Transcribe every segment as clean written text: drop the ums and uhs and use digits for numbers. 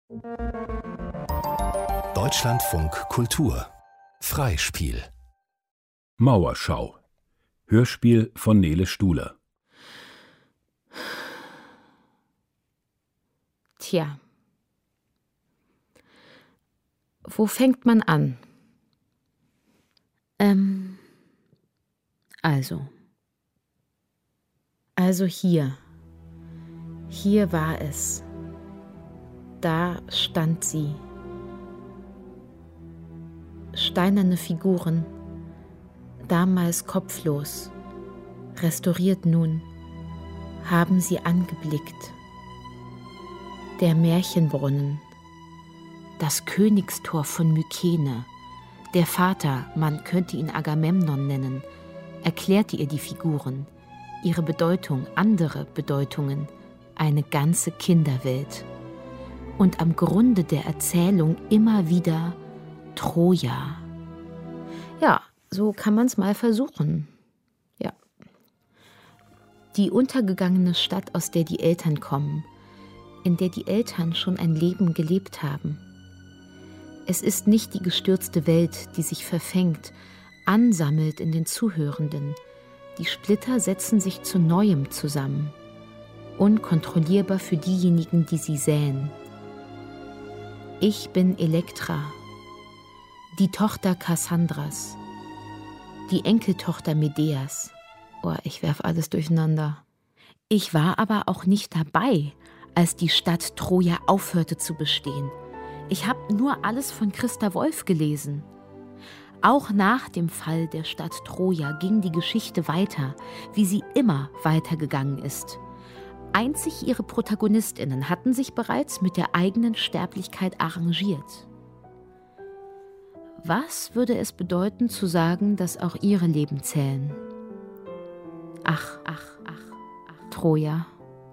Deutschlandfunk Kultur Freispiel Mauerschau. Hörspiel von Nele Stuhler. Tja. Wo fängt man an? Also hier. Hier war es. Da stand sie. Steinerne Figuren, damals kopflos, restauriert nun, haben sie angeblickt. Der Märchenbrunnen, das Königstor von Mykene, der Vater, man könnte ihn Agamemnon nennen, erklärte ihr die Figuren, ihre Bedeutung, andere Bedeutungen, eine ganze Kinderwelt. Und am Grunde der Erzählung immer wieder Troja. Ja, so kann man es mal versuchen. Ja. Die untergegangene Stadt, aus der die Eltern kommen, in der die Eltern schon ein Leben gelebt haben. Es ist nicht die gestürzte Welt, die sich verfängt, ansammelt in den Zuhörenden. Die Splitter setzen sich zu Neuem zusammen. Unkontrollierbar für diejenigen, die sie säen. Ich bin Elektra, die Tochter Kassandras, die Enkeltochter Medeas. Oh, ich werf alles durcheinander. Ich war aber auch nicht dabei, als die Stadt Troja aufhörte zu bestehen. Ich habe nur alles von Christa Wolf gelesen. Auch nach dem Fall der Stadt Troja ging die Geschichte weiter, wie sie immer weitergegangen ist. Einzig ihre ProtagonistInnen hatten sich bereits mit der eigenen Sterblichkeit arrangiert. Was würde es bedeuten, zu sagen, dass auch ihre Leben zählen? Ach, Troja.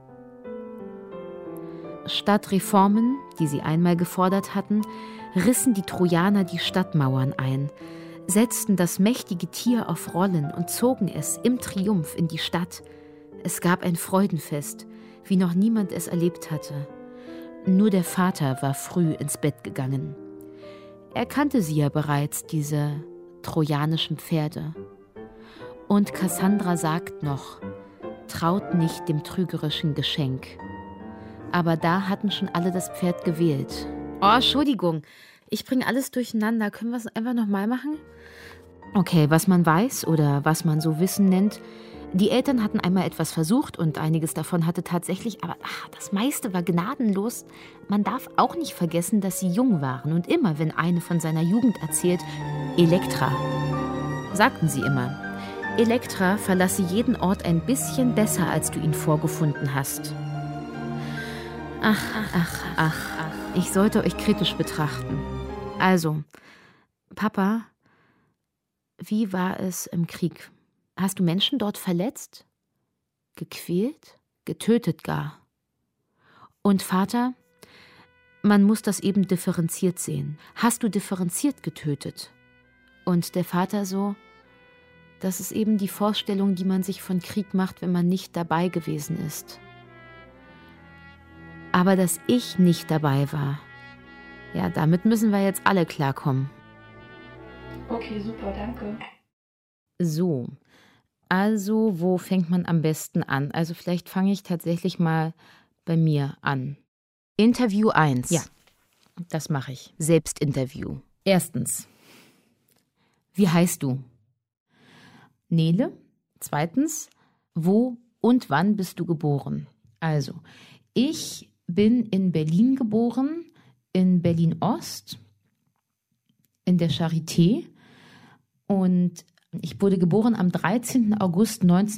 Statt Reformen, die sie einmal gefordert hatten, rissen die Trojaner die Stadtmauern ein, setzten das mächtige Tier auf Rollen und zogen es im Triumph in die Stadt. Es gab ein Freudenfest, wie noch niemand es erlebt hatte. Nur der Vater war früh ins Bett gegangen. Er kannte sie ja bereits, diese trojanischen Pferde. Und Kassandra sagt noch, traut nicht dem trügerischen Geschenk. Aber da hatten schon alle das Pferd gewählt. Oh, Entschuldigung, ich bringe alles durcheinander. Können wir es einfach nochmal machen? Okay, was man weiß oder was man so Wissen nennt. Die Eltern hatten einmal etwas versucht und einiges davon hatte tatsächlich, aber das meiste war gnadenlos. Man darf auch nicht vergessen, dass sie jung waren und immer, wenn eine von seiner Jugend erzählt, Elektra, sagten sie immer, Elektra verlasse jeden Ort ein bisschen besser, als du ihn vorgefunden hast. Ach, ich sollte euch kritisch betrachten. Also, Papa, wie war es im Krieg? Hast du Menschen dort verletzt? Gequält? Getötet gar? Und Vater, man muss das eben differenziert sehen. Hast du differenziert getötet? Und der Vater so, das ist eben die Vorstellung, die man sich von Krieg macht, wenn man nicht dabei gewesen ist. Aber dass ich nicht dabei war, ja, damit müssen wir jetzt alle klarkommen. Okay, super, danke. So, also wo fängt man am besten an? Also vielleicht fange ich tatsächlich mal bei mir an. Interview 1. Ja, das mache ich. Selbstinterview. Erstens, wie heißt du? Nele. Zweitens, wo und wann bist du geboren? Also, ich bin in Berlin geboren, in Berlin-Ost, in der Charité. Und ich wurde geboren am 13. August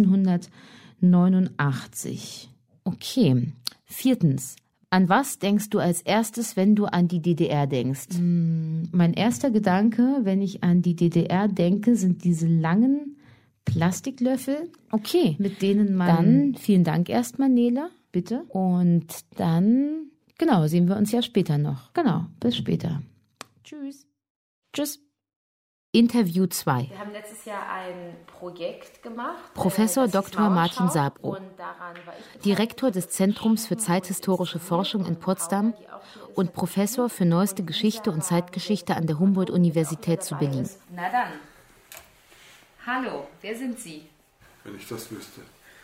1989. Okay. Viertens, an was denkst du als erstes, wenn du an die DDR denkst? Mein erster Gedanke, wenn ich an die DDR denke, sind diese langen Plastiklöffel. Okay. Mit denen man... Dann, vielen Dank erstmal, Nele, bitte. Und dann, genau, sehen wir uns ja später noch. Genau, bis später. Tschüss. Tschüss. Interview 2. Wir haben letztes Jahr ein Projekt gemacht. Professor Dr. Martin Sabro, Direktor des Zentrums für zeithistorische Forschung in Potsdam und Professor für neueste Geschichte und Zeitgeschichte an der Humboldt-Universität zu Berlin. Na dann. Hallo, wer sind Sie? Wenn ich das wüsste.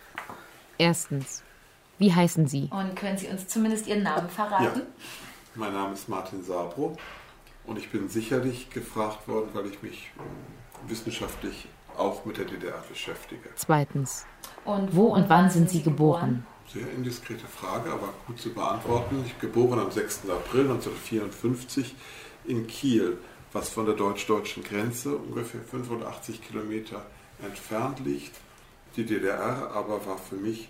Erstens, wie heißen Sie? Und können Sie uns zumindest Ihren Namen verraten? Ja. Mein Name ist Martin Sabro und ich bin sicherlich gefragt worden, weil ich mich wissenschaftlich auch mit der DDR beschäftige. Zweitens, wo und wann sind Sie geboren? Sehr indiskrete Frage, aber gut zu beantworten. Ich bin geboren am 6. April 1954 in Kiel, was von der deutsch-deutschen Grenze ungefähr 85 Kilometer entfernt liegt. Die DDR aber war für mich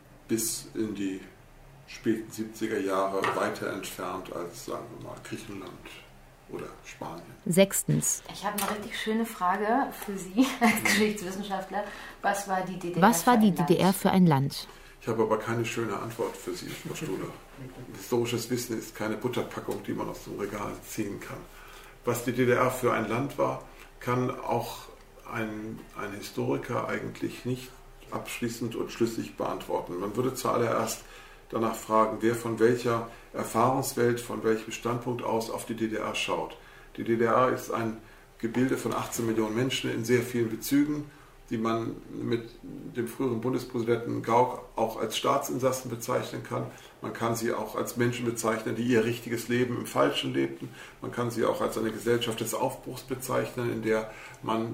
bis in die späten 70er Jahre weiter entfernt als, sagen wir mal, Griechenland oder Spanien. Sechstens, Ich habe eine richtig schöne Frage für Sie als Geschichtswissenschaftler. Was war die DDR was war die DDR für ein Land? Ich habe aber keine schöne Antwort für Sie, Frau Studer. Historisches Wissen ist keine Butterpackung, die man aus dem Regal ziehen kann. Was die DDR für ein Land war, kann auch ein Historiker eigentlich nicht abschließend und schlüssig beantworten. Man würde zuallererst danach fragen, wer von welcher Erfahrungswelt, von welchem Standpunkt aus auf die DDR schaut. Die DDR ist ein Gebilde von 18 Millionen Menschen in sehr vielen Bezügen, die man mit dem früheren Bundespräsidenten Gauck auch als Staatsinsassen bezeichnen kann. Man kann sie auch als Menschen bezeichnen, die ihr richtiges Leben im Falschen lebten. Man kann sie auch als eine Gesellschaft des Aufbruchs bezeichnen, in der man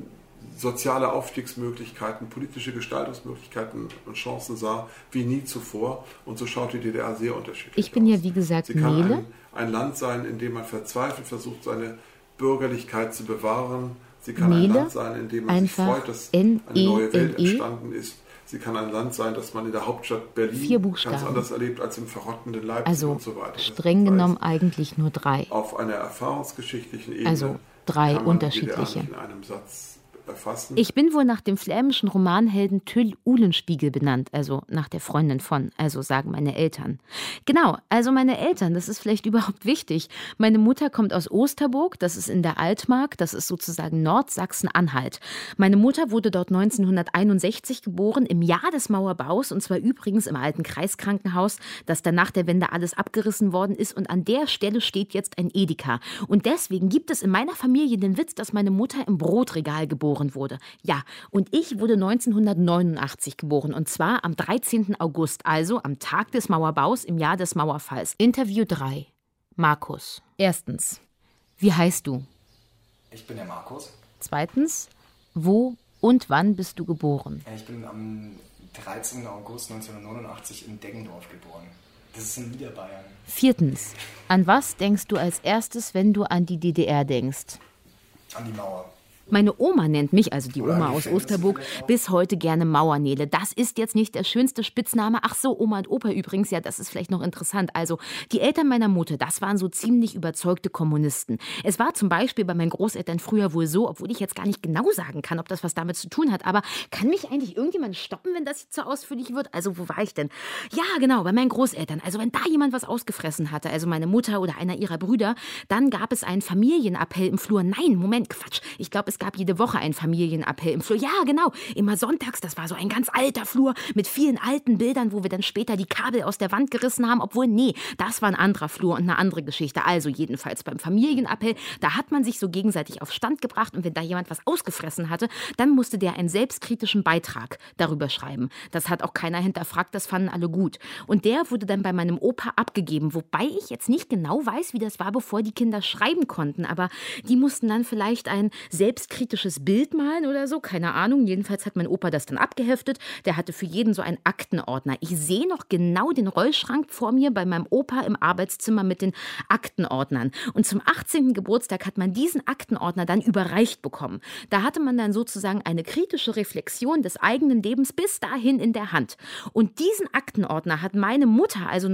soziale Aufstiegsmöglichkeiten, politische Gestaltungsmöglichkeiten und Chancen sah, wie nie zuvor. Und so schaut die DDR sehr unterschiedlich aus. Ich bin ja, wie gesagt, Sie kann Nele. ein Land sein, in dem man verzweifelt versucht, seine Bürgerlichkeit zu bewahren. Sie kann ein Land sein, in dem man sich freut, dass eine neue Welt entstanden ist. Sie kann ein Land sein, das man in der Hauptstadt Berlin 4 Buchstaben. ganz anders erlebt als im verrottenden Leipzig Also und so weiter. streng genommen eigentlich nur 3. Auf einer erfahrungsgeschichtlichen Ebene Also 3 kann man unterschiedliche. die DDR nicht in einem Satz erfassen. Ich bin wohl nach dem flämischen Romanhelden Tyll Uhlenspiegel benannt, also nach der Freundin von, also sagen meine Eltern. Genau, also meine Eltern, das ist vielleicht überhaupt wichtig. Meine Mutter kommt aus Osterburg, das ist in der Altmark, das ist sozusagen Nordsachsen-Anhalt. Meine Mutter wurde dort 1961 geboren, im Jahr des Mauerbaus, und zwar übrigens im alten Kreiskrankenhaus, das dann nach der Wende alles abgerissen worden ist, und an der Stelle steht jetzt ein Edeka. Und deswegen gibt es in meiner Familie den Witz, dass meine Mutter im Brotregal geboren wurde. Ja, und ich wurde 1989 geboren, und zwar am 13. August, also am Tag des Mauerbaus im Jahr des Mauerfalls. Interview 3. Markus. Erstens, wie heißt du? Ich bin der Markus. Zweitens, wo und wann bist du geboren? Ich bin am 13. August 1989 in Deggendorf geboren. Das ist in Niederbayern. Viertens, an was denkst du als erstes, wenn du an die DDR denkst? An die Mauer. Meine Oma nennt mich, also die Oder Oma an die aus Gefängnisse Osterburg, vielleicht auch. bis heute gerne Mauernele. Das ist jetzt nicht der schönste Spitzname. Ach so, Oma und Opa übrigens, ja, das ist vielleicht noch interessant. Also, die Eltern meiner Mutter, das waren so ziemlich überzeugte Kommunisten. Es war zum Beispiel bei meinen Großeltern früher wohl so, obwohl ich jetzt gar nicht genau sagen kann, ob das was damit zu tun hat, aber kann mich eigentlich irgendjemand stoppen, wenn das jetzt so ausführlich wird? Also, wo war ich denn? Ja, genau, bei meinen Großeltern. Also, wenn da jemand was ausgefressen hatte, also meine Mutter oder einer ihrer Brüder, dann gab es einen Familienappell im Flur. Nein, Moment, Quatsch. Ich glaube, es gab jede Woche einen Familienappell im Flur. Ja, genau, immer sonntags. Das war so ein ganz alter Flur mit vielen alten Bildern, wo wir dann später die Kabel aus der Wand gerissen haben. Obwohl, nee, das war ein anderer Flur und eine andere Geschichte. Also jedenfalls beim Familienappell, da hat man sich so gegenseitig auf Stand gebracht, und wenn da jemand was ausgefressen hatte, dann musste der einen selbstkritischen Beitrag darüber schreiben. Das hat auch keiner hinterfragt, das fanden alle gut. Und der wurde dann bei meinem Opa abgegeben, wobei ich jetzt nicht genau weiß, wie das war, bevor die Kinder schreiben konnten, aber die mussten dann vielleicht ein selbstkritisches Bild malen oder so, keine Ahnung. Jedenfalls hat mein Opa das dann abgeheftet. Der hatte für jeden so einen Aktenordner. Ich sehe noch genau den Rollschrank vor mir bei meinem Opa im Arbeitszimmer mit den Aktenordnern. Und zum 18. Geburtstag hat man diesen Aktenordner dann überreicht bekommen. Da hatte man dann sozusagen eine kritische Reflexion des eigenen Lebens bis dahin in der Hand. Und diesen Aktenordner hat meine Mutter also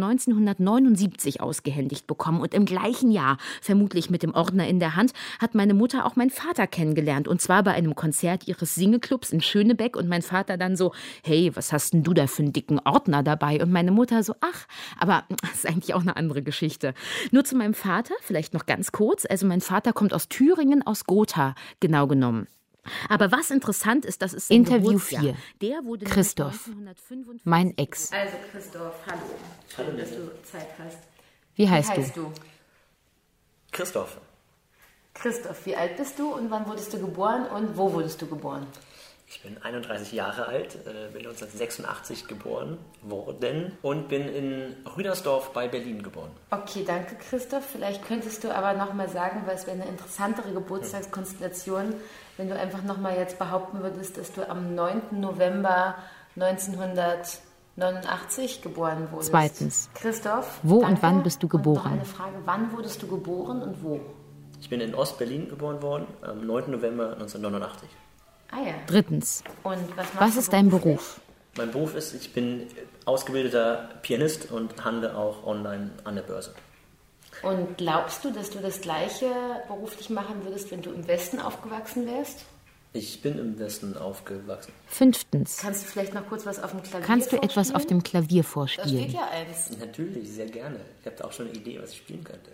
1979 ausgehändigt bekommen. Und im gleichen Jahr, vermutlich mit dem Ordner in der Hand, hat meine Mutter auch meinen Vater kennengelernt. kennengelernt. Und zwar bei einem Konzert ihres Singeclubs in Schönebeck. Und mein Vater dann so, hey, was hast denn du da für einen dicken Ordner dabei? Und meine Mutter so, ach, aber das ist eigentlich auch eine andere Geschichte. Nur zu meinem Vater, vielleicht noch ganz kurz. Also mein Vater kommt aus Thüringen, aus Gotha, genau genommen. Aber was interessant ist, das ist sein Interview Geburtsjahr. 4. Der wurde Christoph, 1955 mein Ex. Also Christoph, hallo. Schön, dass du Zeit hast. Wie heißt du? Christoph. Christoph, wie alt bist du und wann wurdest du geboren und wo wurdest du geboren? Ich bin 31 Jahre alt, bin 1986 geboren worden und bin in Rüdersdorf bei Berlin geboren. Okay, danke Christoph. Vielleicht könntest du aber nochmal sagen, weil es wäre eine interessantere Geburtstagskonstellation, wenn du einfach nochmal jetzt behaupten würdest, dass du am 9. November 1989 geboren wurdest. Zweitens. Christoph, wo danke. Und wann bist du geboren? Und noch eine Frage, wann wurdest du geboren und wo? Ich bin in Ostberlin geboren worden, am 9. November 1989. Ah ja. Drittens. Und was ist dein Beruf? Mein Beruf ist, ich bin ausgebildeter Pianist und handle auch online an der Börse. Und glaubst du, dass du das Gleiche beruflich machen würdest, wenn du im Westen aufgewachsen wärst? Ich bin im Westen aufgewachsen. Fünftens. Kannst du vielleicht noch kurz was auf dem Klavier Kannst du vorspielen? etwas auf dem Klavier Da vorspielen? steht ja eins. Natürlich, sehr gerne. Ich habe da auch schon eine Idee, was ich spielen könnte.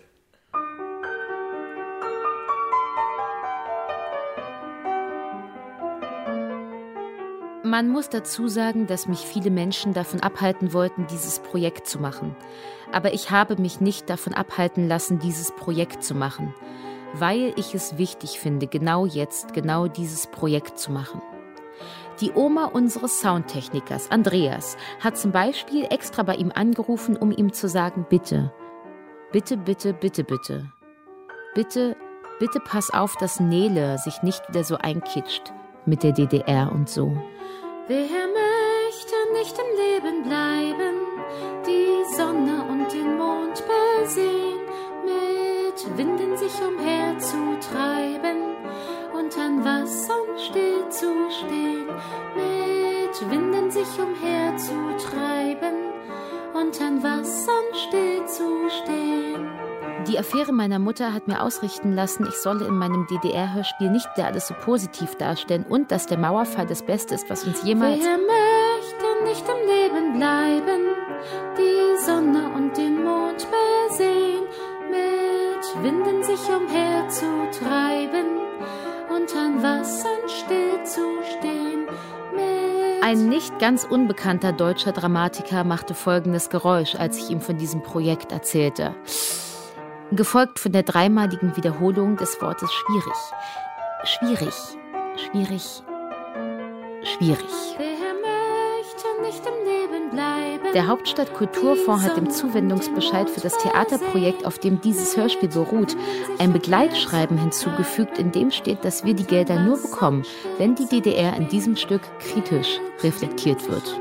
Man muss dazu sagen, dass mich viele Menschen davon abhalten wollten, dieses Projekt zu machen. Aber ich habe mich nicht davon abhalten lassen, dieses Projekt zu machen, weil ich es wichtig finde, genau jetzt, genau dieses Projekt zu machen. Die Oma unseres Soundtechnikers, Andreas, hat zum Beispiel extra bei ihm angerufen, um ihm zu sagen, bitte, bitte, bitte, bitte, bitte, bitte, bitte pass auf, dass Nele sich nicht wieder so einkitscht mit der DDR und so. Wer möchte nicht im Leben bleiben, die Sonne und den Mond besehen, mit Winden sich umherzutreiben und an Wassern stillzustehen, mit Winden sich umherzutreiben und an Wassern stillzustehen. Die Affäre meiner Mutter hat mir ausrichten lassen, ich solle in meinem DDR-Hörspiel nicht wieder alles so positiv darstellen und dass der Mauerfall das Beste ist, was uns jemals... Wer möchte nicht im Leben bleiben, die Sonne und den Mond besehen, mit Winden sich umherzutreiben und an Wassern stillzustehen. Ein nicht ganz unbekannter deutscher Dramatiker machte folgendes Geräusch, als ich ihm von diesem Projekt erzählte. Gefolgt von der dreimaligen Wiederholung des Wortes schwierig. Schwierig, schwierig, schwierig. Der Hauptstadt-Kulturfonds hat dem Zuwendungsbescheid für das Theaterprojekt, auf dem dieses Hörspiel beruht, ein Begleitschreiben hinzugefügt, in dem steht, dass wir die Gelder nur bekommen, wenn die DDR in diesem Stück kritisch reflektiert wird.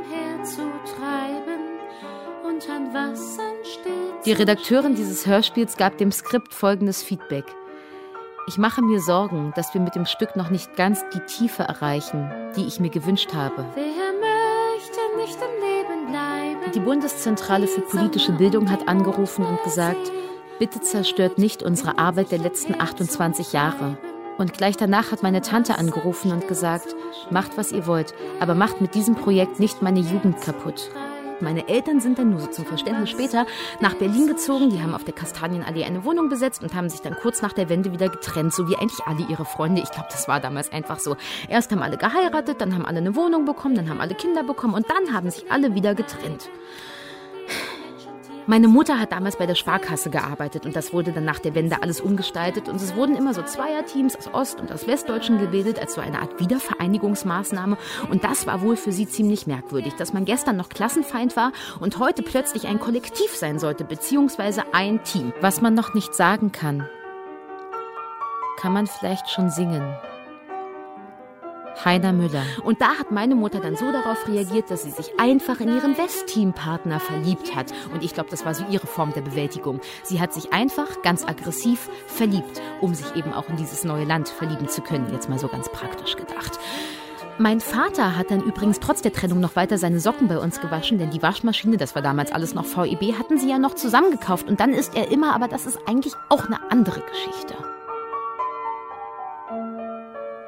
Die Redakteurin dieses Hörspiels gab dem Skript folgendes Feedback. Ich mache mir Sorgen, dass wir mit dem Stück noch nicht ganz die Tiefe erreichen, die ich mir gewünscht habe. Die Bundeszentrale für politische Bildung hat angerufen und gesagt, bitte zerstört nicht unsere Arbeit der letzten 28 Jahre. Und gleich danach hat meine Tante angerufen und gesagt, macht, was ihr wollt, aber macht mit diesem Projekt nicht meine Jugend kaputt. Meine Eltern sind dann nur so zum Verständnis später nach Berlin gezogen. Die haben auf der Kastanienallee eine Wohnung besetzt und haben sich dann kurz nach der Wende wieder getrennt, so wie eigentlich alle ihre Freunde. Ich glaube, das war damals einfach so. Erst haben alle geheiratet, dann haben alle eine Wohnung bekommen, dann haben alle Kinder bekommen und dann haben sich alle wieder getrennt. Meine Mutter hat damals bei der Sparkasse gearbeitet und das wurde dann nach der Wende alles umgestaltet und es wurden immer so Zweierteams aus Ost- und aus Westdeutschen gebildet als so eine Art Wiedervereinigungsmaßnahme und das war wohl für sie ziemlich merkwürdig, dass man gestern noch Klassenfeind war und heute plötzlich ein Kollektiv sein sollte, beziehungsweise ein Team. Was man noch nicht sagen kann man vielleicht schon singen. Heiner Müller. Und da hat meine Mutter dann so darauf reagiert, dass sie sich einfach in ihren Westteam-Partner verliebt hat. Und ich glaube, das war so ihre Form der Bewältigung. Sie hat sich einfach ganz aggressiv verliebt, um sich eben auch in dieses neue Land verlieben zu können. Jetzt mal so ganz praktisch gedacht. Mein Vater hat dann übrigens trotz der Trennung noch weiter seine Socken bei uns gewaschen, denn die Waschmaschine, das war damals alles noch VEB, hatten sie ja noch zusammengekauft. Und dann ist er immer, aber das ist eigentlich auch eine andere Geschichte.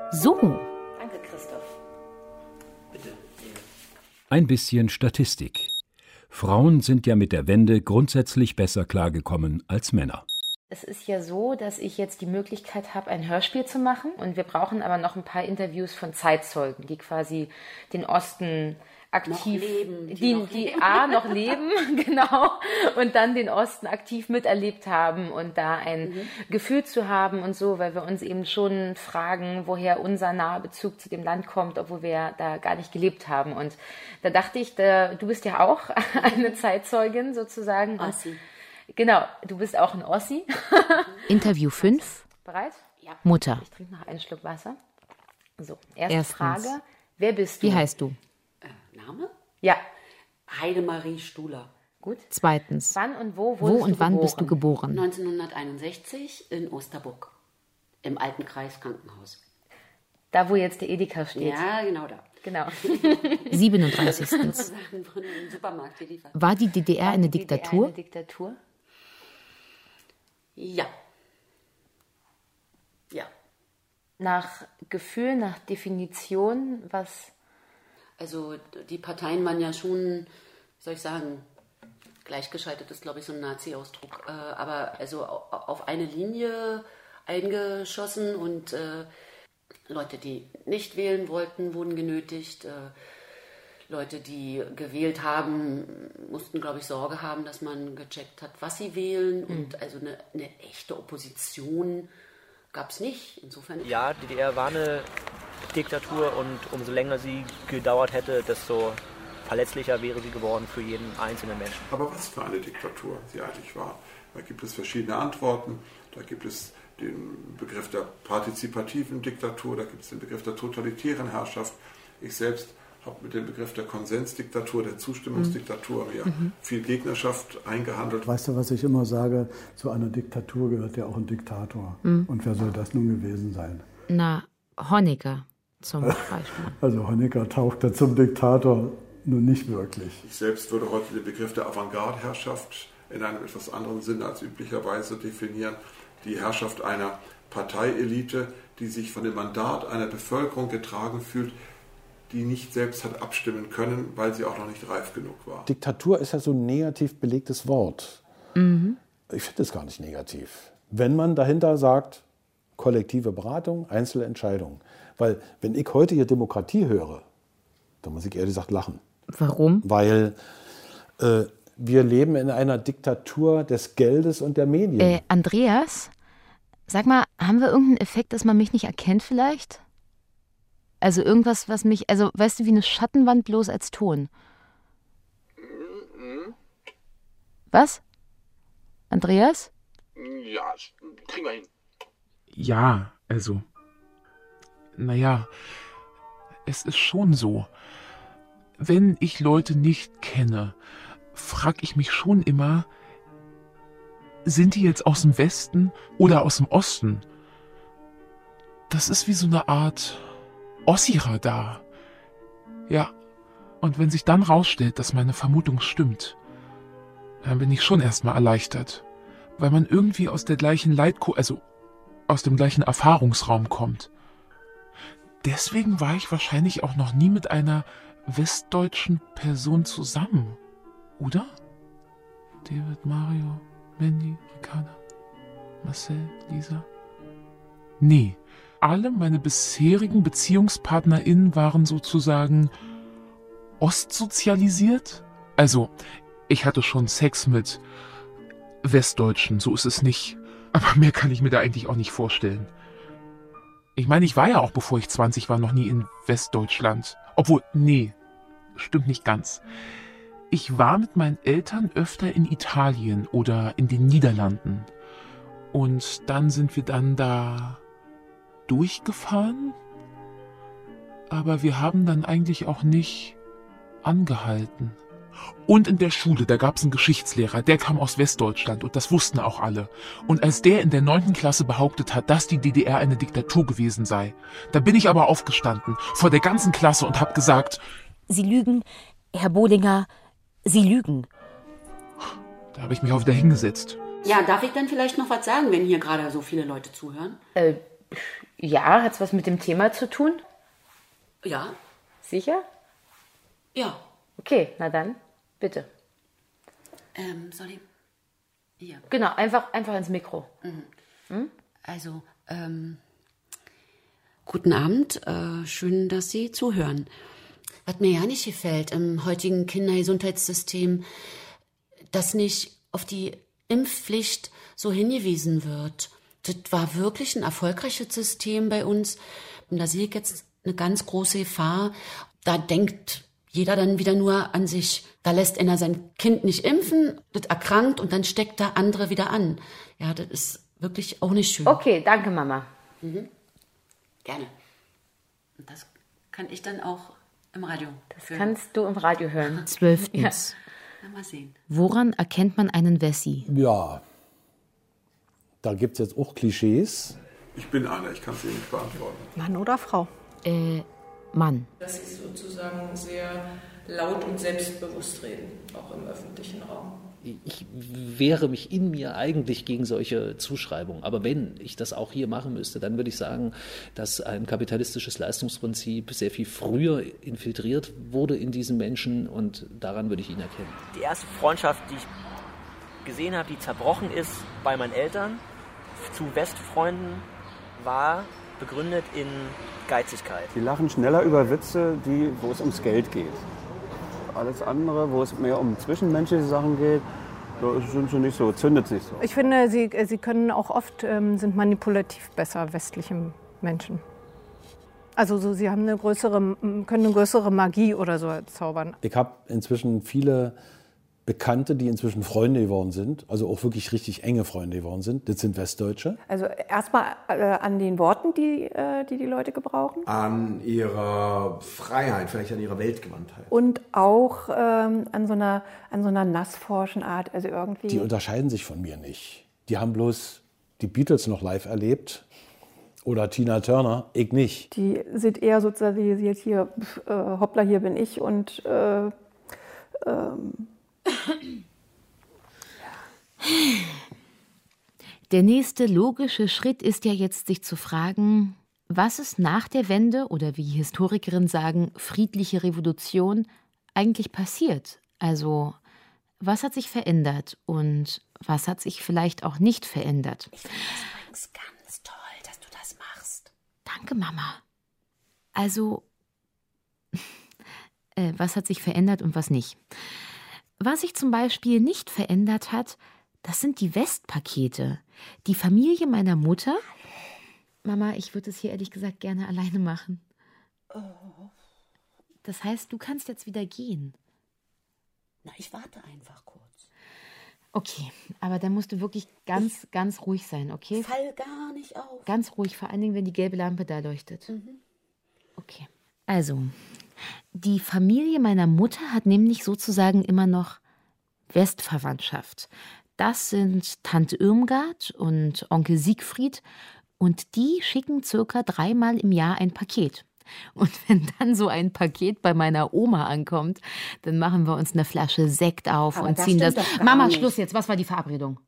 So. Danke, Christoph. Bitte. Ein bisschen Statistik. Frauen sind ja mit der Wende grundsätzlich besser klargekommen als Männer. Es ist ja so, dass ich jetzt die Möglichkeit habe, ein Hörspiel zu machen. Und wir brauchen aber noch ein paar Interviews von Zeitzeugen, die quasi den Osten aktiv, die noch leben, genau, und dann den Osten aktiv miterlebt haben und da ein Gefühl zu haben und so, weil wir uns eben schon fragen, woher unser naher Bezug zu dem Land kommt, obwohl wir da gar nicht gelebt haben. Und da dachte ich, du bist ja auch eine Zeitzeugin sozusagen. Ossi. Genau, du bist auch ein Ossi. Interview 5. Bereit? Ja. Mutter. Ich trinke noch einen Schluck Wasser. So, erste Erstens. Frage. Wer bist du? Wie heißt du? Name? Ja, Heidemarie Stuhler. gut. Zweitens. Wann und wo Wo wurdest und du wann geboren? bist du geboren? 1961 in Osterburg. Im alten Kreiskrankenhaus. Da, wo jetzt der Edeka steht. Ja, genau da. Genau. 37. Sachen von dem Supermarkt geliefert. War die DDR eine Diktatur? Eine Diktatur? Ja. Ja. Nach Gefühl, nach Definition, was... Also die Parteien waren ja schon, wie soll ich sagen, gleichgeschaltet ist, glaube ich, so ein Nazi-Ausdruck. Aber also auf eine Linie eingeschossen und Leute, die nicht wählen wollten, wurden genötigt. Leute, die gewählt haben, mussten, glaube ich, Sorge haben, dass man gecheckt hat, was sie wählen. Und also eine echte Opposition gab es nicht. Insofern. Ja, die DDR war eine Diktatur und umso länger sie gedauert hätte, desto verletzlicher wäre sie geworden für jeden einzelnen Menschen. Aber was für eine Diktatur sie eigentlich war. Da gibt es verschiedene Antworten. Da gibt es den Begriff der partizipativen Diktatur, da gibt es den Begriff der totalitären Herrschaft. Ich selbst habe mit dem Begriff der Konsensdiktatur, der Zustimmungsdiktatur mir viel Gegnerschaft eingehandelt. Weißt du, was ich immer sage? Zu einer Diktatur gehört ja auch ein Diktator. Und wer soll das nun gewesen sein? Na, Honecker zum Beispiel. Also Honecker tauchte zum Diktator nun nicht wirklich. Ich selbst würde heute den Begriff der Avantgarde-Herrschaft in einem etwas anderen Sinne als üblicherweise definieren. Die Herrschaft einer Parteielite, die sich von dem Mandat einer Bevölkerung getragen fühlt, die nicht selbst hat abstimmen können, weil sie auch noch nicht reif genug war. Diktatur ist ja so ein negativ belegtes Wort. Ich finde es gar nicht negativ. Wenn man dahinter sagt, kollektive Beratung, Einzelentscheidung. Weil wenn ich heute hier Demokratie höre, dann muss ich ehrlich gesagt lachen. Warum? Weil wir leben in einer Diktatur des Geldes und der Medien. Andreas, sag mal, haben wir irgendeinen Effekt, dass man mich nicht erkennt vielleicht? Also irgendwas, was mich, also weißt du, wie eine Schattenwand bloß als Ton. Was? Andreas? Ja, kriegen wir hin. Ja, also, naja, es ist schon so. Wenn ich Leute nicht kenne, frage ich mich schon immer, sind die jetzt aus dem Westen oder aus dem Osten? Das ist wie so eine Art Ossi-Radar. Ja, und wenn sich dann rausstellt, dass meine Vermutung stimmt, dann bin ich schon erstmal erleichtert, weil man irgendwie aus der gleichen also aus dem gleichen Erfahrungsraum kommt. Deswegen war ich wahrscheinlich auch noch nie mit einer westdeutschen Person zusammen, oder? David, Mario, Mandy, Ricarda, Marcel, Lisa? Nee, alle meine bisherigen BeziehungspartnerInnen waren sozusagen ostsozialisiert. Also, ich hatte schon Sex mit Westdeutschen, so ist es nicht. Aber mehr kann ich mir da eigentlich auch nicht vorstellen. Ich meine, ich war ja auch, bevor ich 20 war, noch nie in Westdeutschland. Obwohl, nee, stimmt nicht ganz. Ich war mit meinen Eltern öfter in Italien oder in den Niederlanden. Und dann sind wir dann da durchgefahren. Aber wir haben dann eigentlich auch nicht angehalten. Und in der Schule, da gab es einen Geschichtslehrer, der kam aus Westdeutschland und das wussten auch alle. Und als der in der 9. Klasse behauptet hat, dass die DDR eine Diktatur gewesen sei, da bin ich aber aufgestanden vor der ganzen Klasse und habe gesagt: Sie lügen, Herr Bohlinger, Sie lügen. Da habe ich mich auch wieder hingesetzt. Ja, darf ich dann vielleicht noch was sagen, wenn hier gerade so viele Leute zuhören? Ja, hat es was mit dem Thema zu tun? Ja. Sicher? Ja. Okay, na dann, bitte. Soll ich? Hier. Genau, einfach ins Mikro. Also, guten Abend, schön, dass Sie zuhören. Was mir ja nicht gefällt im heutigen Kindergesundheitssystem, dass nicht auf die Impfpflicht so hingewiesen wird. Das war wirklich ein erfolgreiches System bei uns. Und da sehe ich jetzt eine ganz große Gefahr. Da denkt jeder dann wieder nur an sich. Da lässt einer sein Kind nicht impfen, das erkrankt und dann steckt da andere wieder an. Ja, das ist wirklich auch nicht schön. Okay, danke, Mama. Gerne. Und das kann ich dann auch im Radio Das kannst du im Radio hören. 12. Ja. Na, mal sehen. Woran erkennt man einen Wessi? Ja, da gibt es jetzt auch Klischees. Ich bin einer, ich kann es dir nicht beantworten. Mann oder Frau? Mann. Dass sie sozusagen sehr laut und selbstbewusst reden, auch im öffentlichen Raum. Ich wehre mich in mir eigentlich gegen solche Zuschreibungen. Aber wenn ich das auch hier machen müsste, dann würde ich sagen, dass ein kapitalistisches Leistungsprinzip sehr viel früher infiltriert wurde in diesen Menschen und daran würde ich ihn erkennen. Die erste Freundschaft, die ich gesehen habe, die zerbrochen ist bei meinen Eltern zu Westfreunden, war begründet in Geizigkeit. Die lachen schneller über Witze, wo es ums Geld geht. Alles andere, wo es mehr um zwischenmenschliche Sachen geht, sind sie nicht so, zündet sich so. Ich finde, sie können auch oft, sind manipulativ besser, westliche Menschen. Also so, sie haben können eine größere Magie oder so zaubern. Ich habe inzwischen viele Bekannte, die inzwischen Freunde geworden sind, also auch wirklich richtig enge Freunde geworden sind. Das sind Westdeutsche. Also erstmal an den Worten, die Leute gebrauchen. An ihrer Freiheit, vielleicht an ihrer Weltgewandtheit. Und auch an so einer nassforschen Art. Also irgendwie. Die unterscheiden sich von mir nicht. Die haben bloß die Beatles noch live erlebt oder Tina Turner, ich nicht. Die sind eher sozialisiert hier, hoppla, hier bin ich und Der nächste logische Schritt ist ja jetzt, sich zu fragen, was ist nach der Wende oder wie Historikerinnen sagen, friedliche Revolution eigentlich passiert? Also, was hat sich verändert und was hat sich vielleicht auch nicht verändert? Ich finde das übrigens ganz toll, dass du das machst. Danke, Mama. Also, was hat sich verändert und was nicht? Was sich zum Beispiel nicht verändert hat, das sind die Westpakete. Die Familie meiner Mutter. Mama, ich würde es hier ehrlich gesagt gerne alleine machen. Das heißt, du kannst jetzt wieder gehen. Na, ich warte einfach kurz. Okay, aber dann musst du wirklich ganz, ganz ruhig sein, okay? Fall gar nicht auf. Ganz ruhig, vor allen Dingen, wenn die gelbe Lampe da leuchtet. Okay, also, die Familie meiner Mutter hat nämlich sozusagen immer noch Westverwandtschaft. Das sind Tante Irmgard und Onkel Siegfried und die schicken circa 3-mal im Jahr ein Paket. Und wenn dann so ein Paket bei meiner Oma ankommt, dann machen wir uns eine Flasche Sekt auf aber und ziehen das. Mama, nicht. Schluss jetzt. Was war die Verabredung?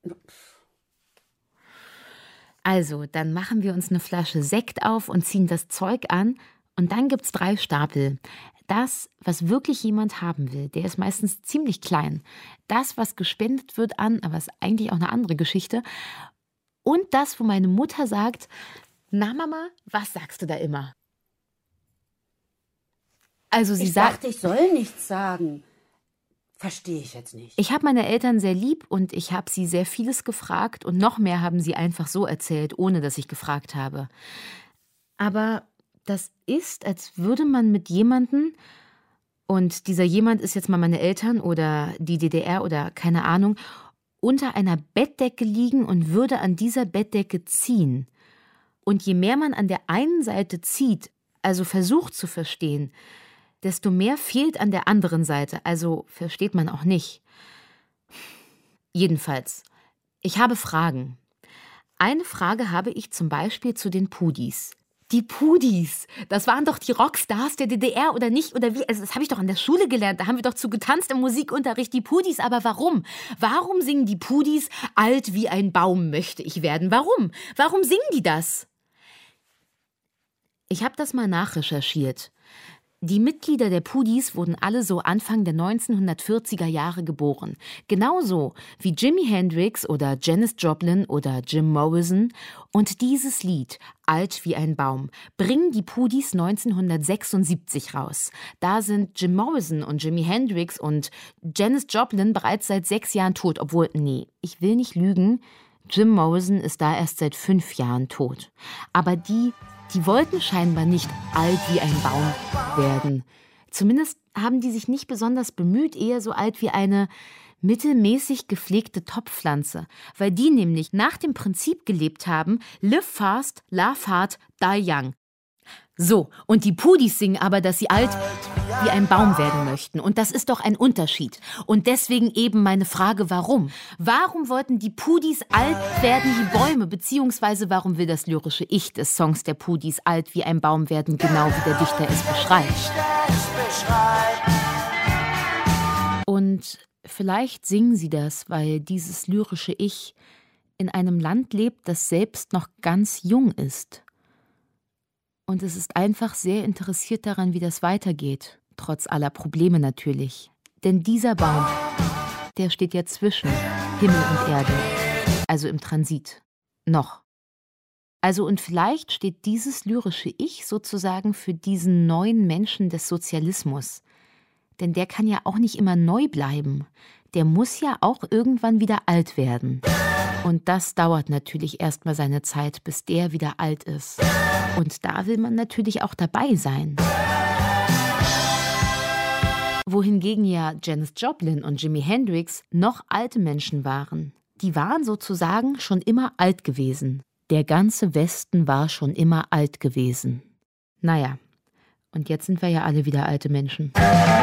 Also, dann machen wir uns eine Flasche Sekt auf und ziehen das Zeug an. Und dann gibt's 3 Stapel. Das, was wirklich jemand haben will, der ist meistens ziemlich klein. Das, was gespendet wird an, aber ist eigentlich auch eine andere Geschichte. Und das, wo meine Mutter sagt, na Mama, was sagst du da immer? Also sie sagt, ich soll nichts sagen. Verstehe ich jetzt nicht. Ich habe meine Eltern sehr lieb und ich habe sie sehr vieles gefragt und noch mehr haben sie einfach so erzählt, ohne dass ich gefragt habe. Aber das ist, als würde man mit jemandem, und dieser jemand ist jetzt mal meine Eltern oder die DDR oder keine Ahnung, unter einer Bettdecke liegen und würde an dieser Bettdecke ziehen. Und je mehr man an der einen Seite zieht, also versucht zu verstehen, desto mehr fehlt an der anderen Seite, also versteht man auch nicht. Jedenfalls, ich habe Fragen. Eine Frage habe ich zum Beispiel zu den Pudis. Die Pudis, das waren doch die Rockstars der DDR oder nicht? Oder wie? Also das habe ich doch an der Schule gelernt, da haben wir doch zu getanzt im Musikunterricht, die Pudis. Aber warum? Warum singen die Pudis, alt wie ein Baum möchte ich werden? Warum? Warum singen die das? Ich habe das mal nachrecherchiert. Die Mitglieder der Pudis wurden alle so Anfang der 1940er Jahre geboren. Genauso wie Jimi Hendrix oder Janis Joplin oder Jim Morrison. Und dieses Lied, Alt wie ein Baum, bringen die Pudis 1976 raus. Da sind Jim Morrison und Jimi Hendrix und Janis Joplin bereits seit 6 Jahren tot. Obwohl, nee, ich will nicht lügen, Jim Morrison ist da erst seit 5 Jahren tot. Aber die wollten scheinbar nicht alt wie ein Baum werden. Zumindest haben die sich nicht besonders bemüht, eher so alt wie eine mittelmäßig gepflegte Topfpflanze, weil die nämlich nach dem Prinzip gelebt haben, live fast, laugh hard, die young. So, und die Pudis singen aber, dass sie alt wie ein Baum werden möchten. Und das ist doch ein Unterschied. Und deswegen eben meine Frage, warum? Warum wollten die Pudis alt werden wie Bäume? Beziehungsweise warum will das lyrische Ich des Songs der Pudis alt wie ein Baum werden, genau wie der Dichter es beschreibt? Und vielleicht singen sie das, weil dieses lyrische Ich in einem Land lebt, das selbst noch ganz jung ist. Und es ist einfach sehr interessiert daran, wie das weitergeht. Trotz aller Probleme natürlich. Denn dieser Baum, der steht ja zwischen Himmel und Erde. Also im Transit. Noch. Also und vielleicht steht dieses lyrische Ich sozusagen für diesen neuen Menschen des Sozialismus. Denn der kann ja auch nicht immer neu bleiben. Der muss ja auch irgendwann wieder alt werden. Und das dauert natürlich erstmal seine Zeit, bis der wieder alt ist. Und da will man natürlich auch dabei sein. Wohingegen ja Janis Joplin und Jimi Hendrix noch alte Menschen waren. Die waren sozusagen schon immer alt gewesen. Der ganze Westen war schon immer alt gewesen. Naja, und jetzt sind wir ja alle wieder alte Menschen.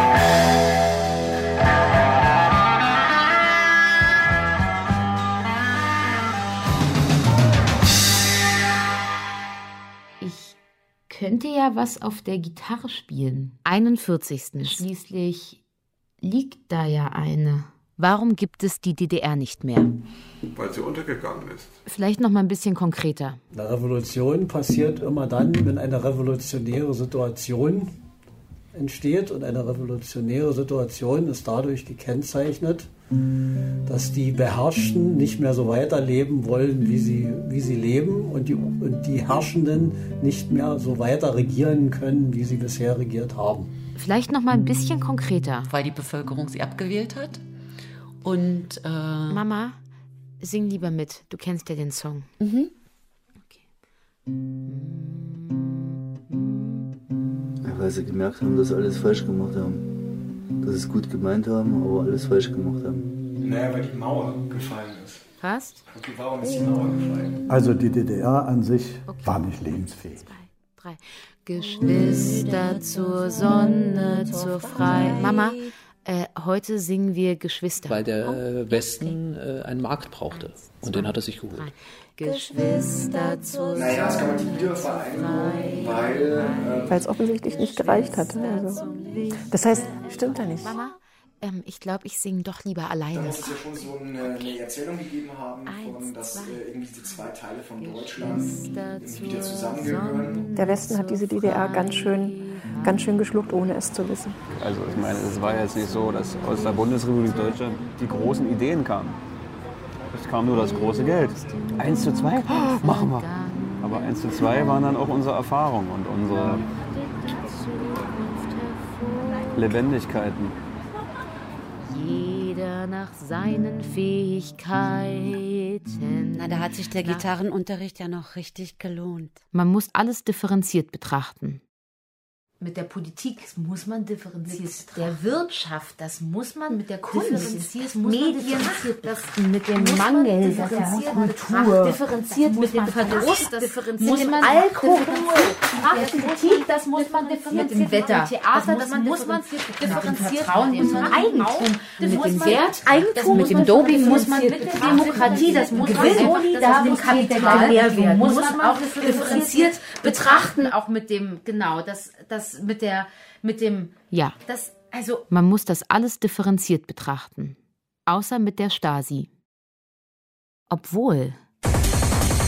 Könnte ja was auf der Gitarre spielen. 41. Schließlich liegt da ja eine. Warum gibt es die DDR nicht mehr? Weil sie untergegangen ist. Vielleicht noch mal ein bisschen konkreter. Eine Revolution passiert immer dann, wenn eine revolutionäre Situation entsteht. Und eine revolutionäre Situation ist dadurch gekennzeichnet, dass die Beherrschten nicht mehr so weiterleben wollen, wie sie leben, und die Herrschenden nicht mehr so weiter regieren können, wie sie bisher regiert haben. Vielleicht noch mal ein bisschen konkreter. Weil die Bevölkerung sie abgewählt hat. Und Mama, sing lieber mit. Du kennst ja den Song. Mhm. Okay. Weil sie gemerkt haben, dass sie alles falsch gemacht haben. Dass sie es gut gemeint haben, aber alles falsch gemacht haben. Naja, weil die Mauer gefallen ist. Was? Okay, warum ist die Mauer gefallen? Also die DDR an sich war nicht lebensfähig. 2, 3. Geschwister zur Sonne, zur Freiheit. Mama, heute singen wir Geschwister. Weil der Westen einen Markt brauchte. Und den hat er sich geholt. Geschwister zur Sonne. Naja, es kann man die Wiedervereinigung, weil es offensichtlich nicht gereicht hat. Also. Das heißt, stimmt da nicht. Mama, ich glaube, ich singe doch lieber alleine. Da muss es ja schon so eine Erzählung gegeben haben, dass irgendwie die 2 Teile von Deutschland wieder zusammengehören. Der Westen hat diese DDR ganz schön geschluckt, ohne es zu wissen. Also ich meine, es war jetzt nicht so, dass aus der Bundesrepublik Deutschland die großen Ideen kamen. Es kam nur das große Geld. 1:2? Oh, machen wir. Aber 1:2 waren dann auch unsere Erfahrungen und unsere Lebendigkeiten. Jeder nach seinen Fähigkeiten. Na, da hat sich der Gitarrenunterricht ja noch richtig gelohnt. Man muss alles differenziert betrachten. Mit der Politik muss man differenziert betrachten. Der Wirtschaft, das muss man mit der Kunst, differenziert, Medien, das mit dem Mangel, Kultur, differenziert mit dem Verdruss, differenziert mit dem Alkohol, Politik, das muss man differenziert mit dem Wetter, Theater, das muss man differenziert mit dem Eigentum, mit dem Wert, Eigentum, mit dem Doping muss man mit der Demokratie, das muss man dem Kapital Mehrwert, muss man auch differenziert betrachten, auch mit dem, genau, das mit dem, ja. Man muss das alles differenziert betrachten. Außer mit der Stasi. Obwohl.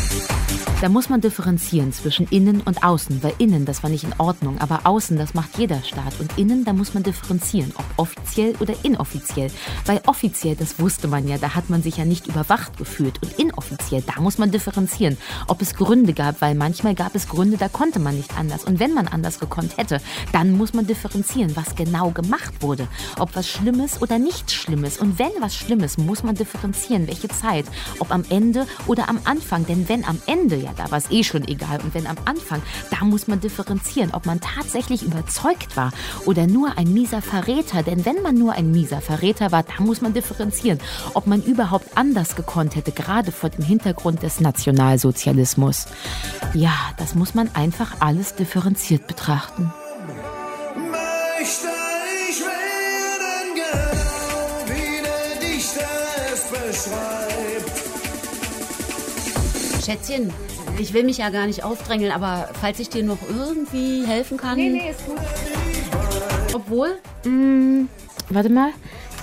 Da muss man differenzieren zwischen innen und außen, weil innen, das war nicht in Ordnung, aber außen, das macht jeder Staat. Und innen, da muss man differenzieren, ob offiziell oder inoffiziell. Weil offiziell, das wusste man ja, da hat man sich ja nicht überwacht gefühlt. Und inoffiziell, da muss man differenzieren, ob es Gründe gab, weil manchmal gab es Gründe, da konnte man nicht anders. Und wenn man anders gekonnt hätte, dann muss man differenzieren, was genau gemacht wurde. Ob was Schlimmes oder nichts Schlimmes. Und wenn was Schlimmes, muss man differenzieren, welche Zeit. Ob am Ende oder am Anfang. Denn wenn am Ende, ja, da war es eh schon egal. Und wenn am Anfang, da muss man differenzieren, ob man tatsächlich überzeugt war oder nur ein mieser Verräter. Denn wenn man nur ein mieser Verräter war, da muss man differenzieren, ob man überhaupt anders gekonnt hätte, gerade vor dem Hintergrund des Nationalsozialismus. Ja, das muss man einfach alles differenziert betrachten. Möchte ich werden, genau wie der Dichter es beschreibt. Schätzchen, ich will mich ja gar nicht aufdrängeln, aber falls ich dir noch irgendwie helfen kann... Nee, ist gut. Obwohl, warte mal.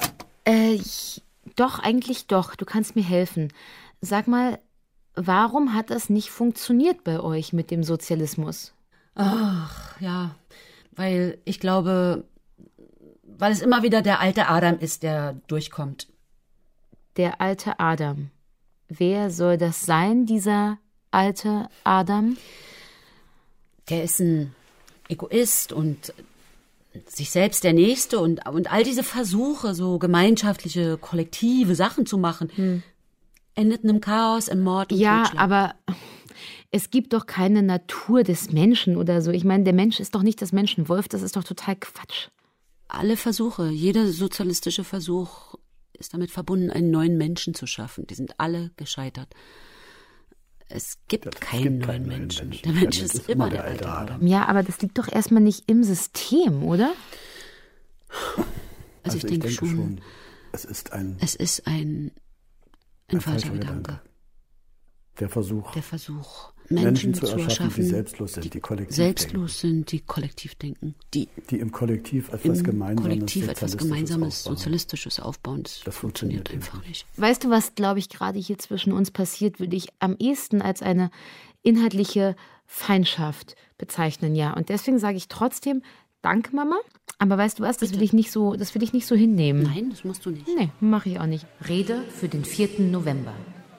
Doch, eigentlich doch. Du kannst mir helfen. Sag mal, warum hat das nicht funktioniert bei euch mit dem Sozialismus? Ach, ja, weil ich glaube, weil es immer wieder der alte Adam ist, der durchkommt. Der alte Adam. Wer soll das sein, dieser alte Adam? Der ist ein Egoist und sich selbst der Nächste und all diese Versuche, so gemeinschaftliche, kollektive Sachen zu machen, endeten im Chaos, im Mord und ja, Totschlag. Aber es gibt doch keine Natur des Menschen oder so. Ich meine, der Mensch ist doch nicht das Menschenwolf, das ist doch total Quatsch. Alle Versuche, jeder sozialistische Versuch ist damit verbunden, einen neuen Menschen zu schaffen. Die sind alle gescheitert. Es gibt keinen neuen Menschen. Der Mensch ist immer der alte Adam. Ja, aber das liegt doch erstmal nicht im System, oder? Also ich denke schon. Es ist ein falscher Gedanke. Der Versuch, Menschen zu erschaffen, die selbstlos sind, die kollektiv denken. Die im Kollektiv etwas Gemeinsames, Sozialistisches aufbauen. Das funktioniert einfach nicht. Weißt du, was, glaube ich, gerade hier zwischen uns passiert, würde ich am ehesten als eine inhaltliche Feindschaft bezeichnen, ja. Und deswegen sage ich trotzdem, danke, Mama. Aber weißt du was, das will ich nicht so hinnehmen. Nein, das musst du nicht. Nee, mache ich auch nicht. Rede für den 4. November.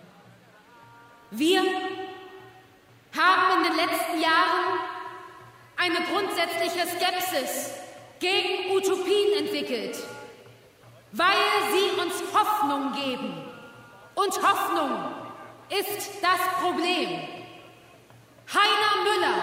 Wir haben in den letzten Jahren eine grundsätzliche Skepsis gegen Utopien entwickelt, weil sie uns Hoffnung geben. Und Hoffnung ist das Problem. Heiner Müller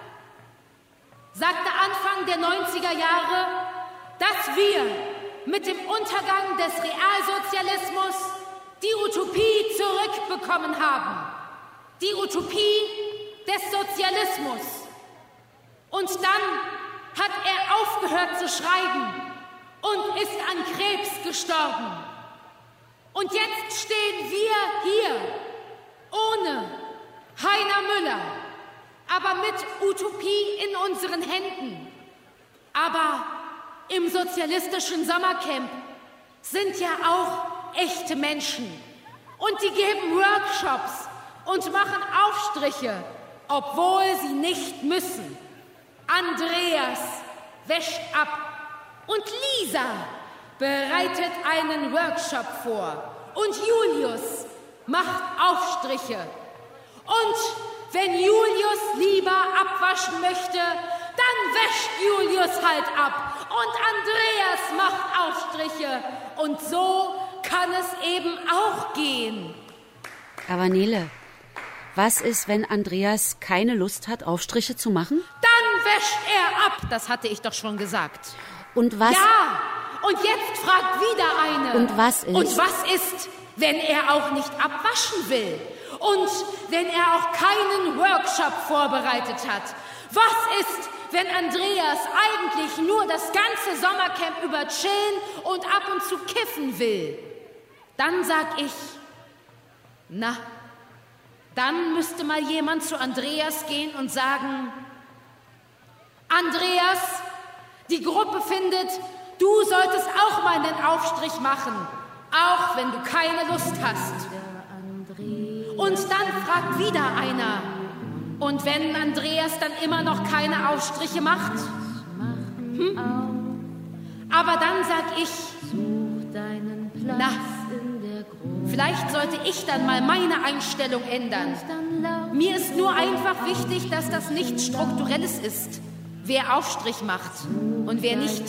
sagte Anfang der 90er Jahre, dass wir mit dem Untergang des Realsozialismus die Utopie zurückbekommen haben. Die Utopie des Sozialismus. Und dann hat er aufgehört zu schreiben und ist an Krebs gestorben. Und jetzt stehen wir hier ohne Heiner Müller, aber mit Utopie in unseren Händen. Aber im sozialistischen Sommercamp sind ja auch echte Menschen. Und die geben Workshops und machen Aufstriche, obwohl sie nicht müssen. Andreas wäscht ab und Lisa bereitet einen Workshop vor und Julius macht Aufstriche. Und wenn Julius lieber abwaschen möchte, dann wäscht Julius halt ab und Andreas macht Aufstriche. Und so kann es eben auch gehen. Aber Nele, was ist, wenn Andreas keine Lust hat, Aufstriche zu machen? Dann wäscht er ab. Das hatte ich doch schon gesagt. Und was? Ja, und jetzt fragt wieder eine. Und was ist? Und was ist, wenn er auch nicht abwaschen will? Und wenn er auch keinen Workshop vorbereitet hat? Was ist, wenn Andreas eigentlich nur das ganze Sommercamp über chillen und ab und zu kiffen will? Dann sag ich, na, dann müsste mal jemand zu Andreas gehen und sagen, Andreas, die Gruppe findet, du solltest auch mal einen Aufstrich machen, auch wenn du keine Lust hast. Und dann fragt wieder einer. Und wenn Andreas dann immer noch keine Aufstriche macht? Aber dann sag ich, na, vielleicht sollte ich dann mal meine Einstellung ändern. Mir ist nur einfach wichtig, dass das nichts Strukturelles ist. Wer Aufstrich macht und wer nicht.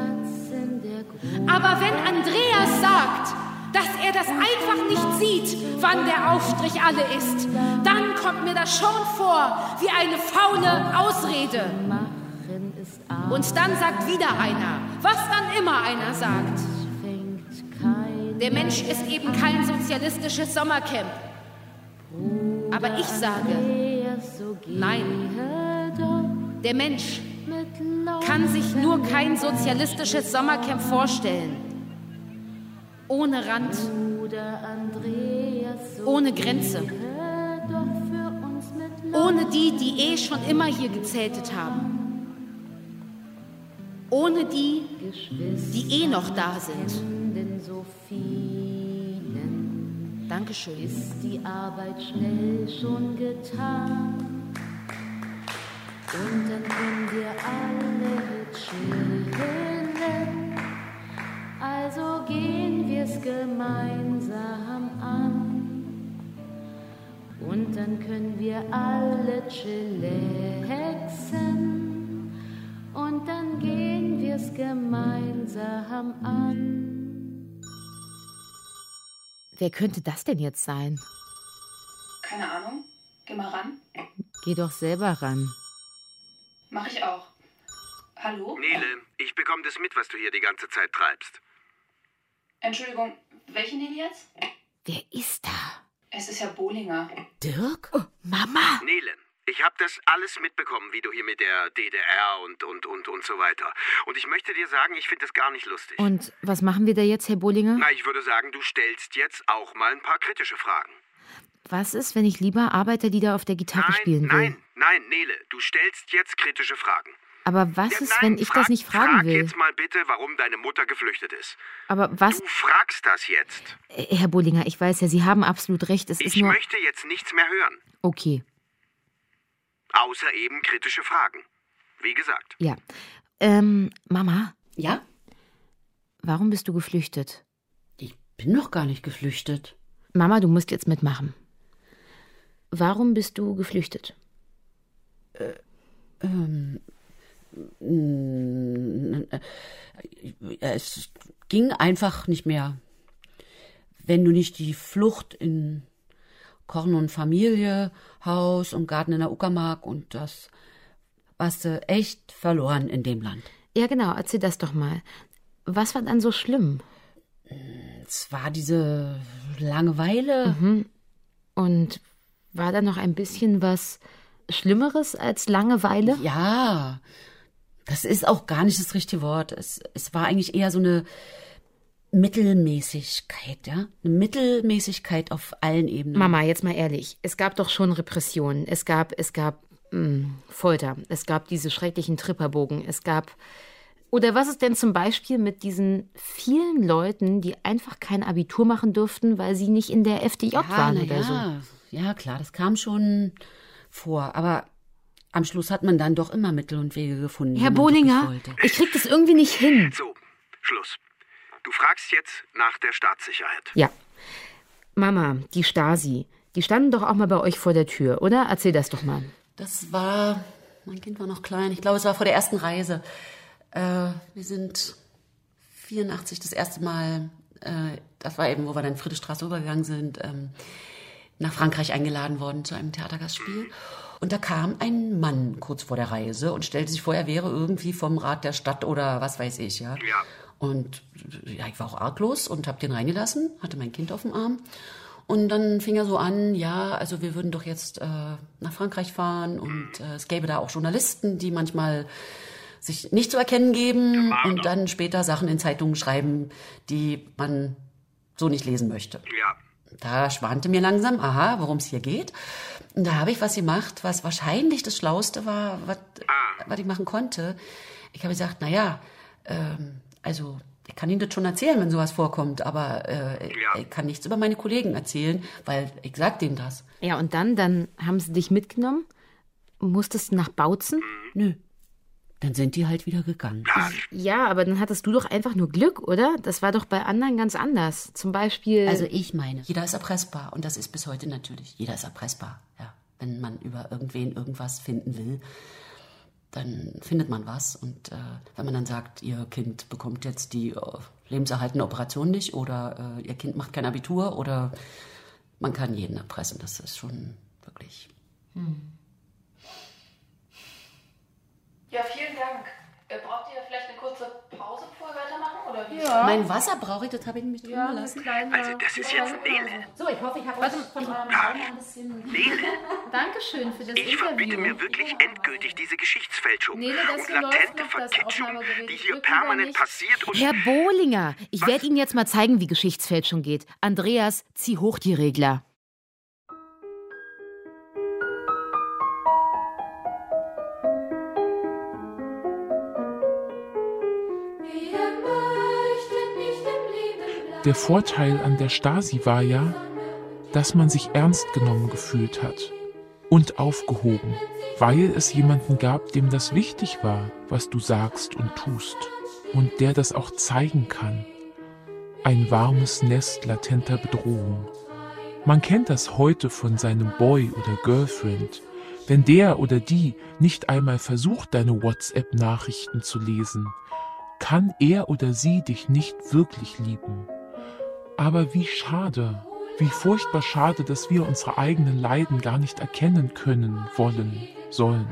Aber wenn Andreas sagt, dass er das einfach nicht sieht, wann der Aufstrich alle ist, dann kommt mir das schon vor wie eine faule Ausrede. Und dann sagt wieder einer, was dann immer einer sagt. Der Mensch ist eben kein sozialistisches Sommercamp. Aber ich sage, nein, der Mensch kann sich nur kein sozialistisches Sommercamp vorstellen. Ohne Rand, ohne Grenze, ohne die schon immer hier gezeltet haben. Ohne die noch da sind. Dankeschön. Ist die Arbeit schnell schon getan? Und dann können wir alle chillen. Also gehen wir's gemeinsam an. Und dann können wir alle chillaxen. Und dann gehen wir's gemeinsam an. Wer könnte das denn jetzt sein? Keine Ahnung. Geh mal ran. Geh doch selber ran. Mach ich auch. Hallo? Nele, ich bekomme das mit, was du hier die ganze Zeit treibst. Entschuldigung, welche Nele jetzt? Wer ist da? Es ist Herr Bohlinger. Dirk? Oh, Mama! Nele, ich habe das alles mitbekommen, wie du hier mit der DDR und so weiter. Und ich möchte dir sagen, ich finde das gar nicht lustig. Und was machen wir da jetzt, Herr Bohlinger? Na, ich würde sagen, du stellst jetzt auch mal ein paar kritische Fragen. Was ist, wenn ich lieber Arbeiterlieder auf der Gitarre spielen will? Nein, Nele, du stellst jetzt kritische Fragen. Aber was ist, wenn ich das nicht fragen will? Frag jetzt mal bitte, warum deine Mutter geflüchtet ist. Aber was? Du fragst das jetzt. Herr Bohlinger, ich weiß ja, Sie haben absolut recht. Ich möchte jetzt nichts mehr hören. Okay. Außer eben kritische Fragen. Wie gesagt. Ja. Mama? Ja? Warum bist du geflüchtet? Ich bin noch gar nicht geflüchtet. Mama, du musst jetzt mitmachen. Warum bist du geflüchtet? Es ging einfach nicht mehr. Wenn du nicht die Flucht in Korn und Familie, Haus und Garten in der Uckermark und das warst du echt verloren in dem Land. Ja, genau, erzähl das doch mal. Was war dann so schlimm? Es war diese Langeweile. Mhm. Und war da noch ein bisschen was Schlimmeres als Langeweile? Ja, das ist auch gar nicht das richtige Wort. Es war eigentlich eher so eine Mittelmäßigkeit, ja? Eine Mittelmäßigkeit auf allen Ebenen. Mama, jetzt mal ehrlich, es gab doch schon Repressionen. Es gab Folter. Es gab diese schrecklichen Tripperbogen. Es gab... Oder was ist denn zum Beispiel mit diesen vielen Leuten, die einfach kein Abitur machen durften, weil sie nicht in der FDJ waren oder so? Ja, klar, das kam schon vor. Aber am Schluss hat man dann doch immer Mittel und Wege gefunden. Herr Bohlinger, ich krieg das irgendwie nicht hin. So, Schluss. Du fragst jetzt nach der Staatssicherheit. Ja. Mama, die Stasi, die standen doch auch mal bei euch vor der Tür, oder? Erzähl das doch mal. Das war, mein Kind war noch klein, ich glaube, es war vor der ersten Reise. Wir sind 84 das erste Mal, das war eben, wo wir dann Friedrichstraße rübergegangen sind, nach Frankreich eingeladen worden zu einem Theatergastspiel. Und da kam ein Mann kurz vor der Reise und stellte sich vor, er wäre irgendwie vom Rat der Stadt oder was weiß ich, ja. Ja. Und ja, ich war auch arglos und habe den reingelassen, hatte mein Kind auf dem Arm. Und dann fing er so an, ja, also wir würden doch jetzt nach Frankreich fahren und es gäbe da auch Journalisten, die manchmal sich nicht zu erkennen geben und dann später Sachen in Zeitungen schreiben, die man so nicht lesen möchte. Ja. Da schwante mir langsam, worum es hier geht. Und da habe ich was gemacht, was wahrscheinlich das Schlauste war, was ich machen konnte. Ich habe gesagt, also Ich kann Ihnen das schon erzählen, wenn sowas vorkommt, aber ich kann nichts über meine Kollegen erzählen, weil ich sag denen das. Ja, und dann haben sie dich mitgenommen? Musstest du nach Bautzen? Nö. Dann sind die halt wieder gegangen. Ja, aber dann hattest du doch einfach nur Glück, oder? Das war doch bei anderen ganz anders. Zum Beispiel... Also ich meine, jeder ist erpressbar. Und das ist bis heute natürlich. Jeder ist erpressbar. Ja. Wenn man über irgendwen irgendwas finden will, dann findet man was. Und wenn man dann sagt, ihr Kind bekommt jetzt die lebenserhaltende Operation nicht oder ihr Kind macht kein Abitur oder man kann jeden erpressen. Das ist schon wirklich... Ja, vielen Dank. Braucht ihr vielleicht eine kurze Pause, bevor wir weitermachen? Oder wie? Ja. Mein Wasser brauche ich, das habe ich nämlich drin gelassen. Also das ist jetzt Nele. So, ich hoffe, ich habe was von eurem Raum ein bisschen... Nele. Dankeschön für das Interview. Ich verbiete mir wirklich endgültig diese Geschichtsfälschung Nele, das und hier läuft latente noch, das Verkitschung, Aufnahmegerät. die hier permanent passiert. Und Herr Bohlinger, ich werde Ihnen jetzt mal zeigen, wie Geschichtsfälschung geht. Andreas, zieh hoch die Regler. Der Vorteil an der Stasi war ja, dass man sich ernst genommen gefühlt hat und aufgehoben, weil es jemanden gab, dem das wichtig war, was du sagst und tust und der das auch zeigen kann. Ein warmes Nest latenter Bedrohung. Man kennt das heute von seinem Boy oder Girlfriend, wenn der oder die nicht einmal versucht, deine WhatsApp-Nachrichten zu lesen, kann er oder sie dich nicht wirklich lieben. Aber wie schade, wie furchtbar schade, dass wir unsere eigenen Leiden gar nicht erkennen können, wollen, sollen,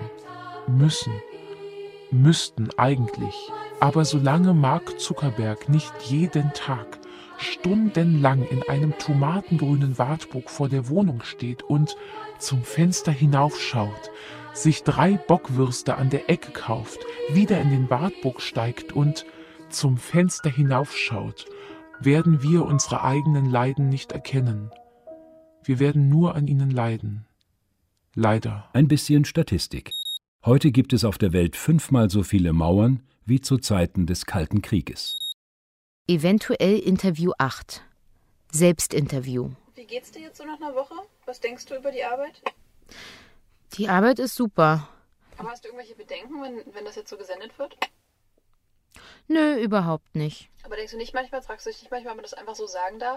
müssten eigentlich. Aber solange Mark Zuckerberg nicht jeden Tag stundenlang in einem tomatengrünen Wartburg vor der Wohnung steht und zum Fenster hinaufschaut, sich 3 Bockwürste an der Ecke kauft, wieder in den Wartburg steigt und zum Fenster hinaufschaut, werden wir unsere eigenen Leiden nicht erkennen. Wir werden nur an ihnen leiden. Leider. Ein bisschen Statistik. Heute gibt es auf der Welt 5-mal so viele Mauern wie zu Zeiten des Kalten Krieges. Eventuell Interview 8. Selbstinterview. Wie geht's dir jetzt so nach einer Woche? Was denkst du über die Arbeit? Die Arbeit ist super. Aber hast du irgendwelche Bedenken, wenn das jetzt so gesendet wird? Nö, überhaupt nicht. Aber denkst du nicht manchmal, fragst du dich nicht manchmal, ob man das einfach so sagen darf?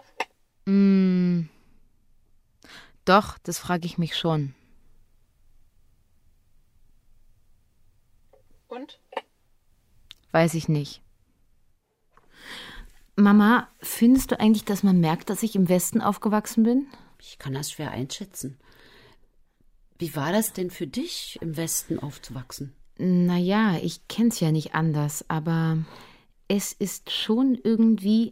Doch, das frage ich mich schon. Und? Weiß ich nicht. Mama, findest du eigentlich, dass man merkt, dass ich im Westen aufgewachsen bin? Ich kann das schwer einschätzen. Wie war das denn für dich, im Westen aufzuwachsen? Naja, ich kenn's ja nicht anders, aber es ist schon irgendwie,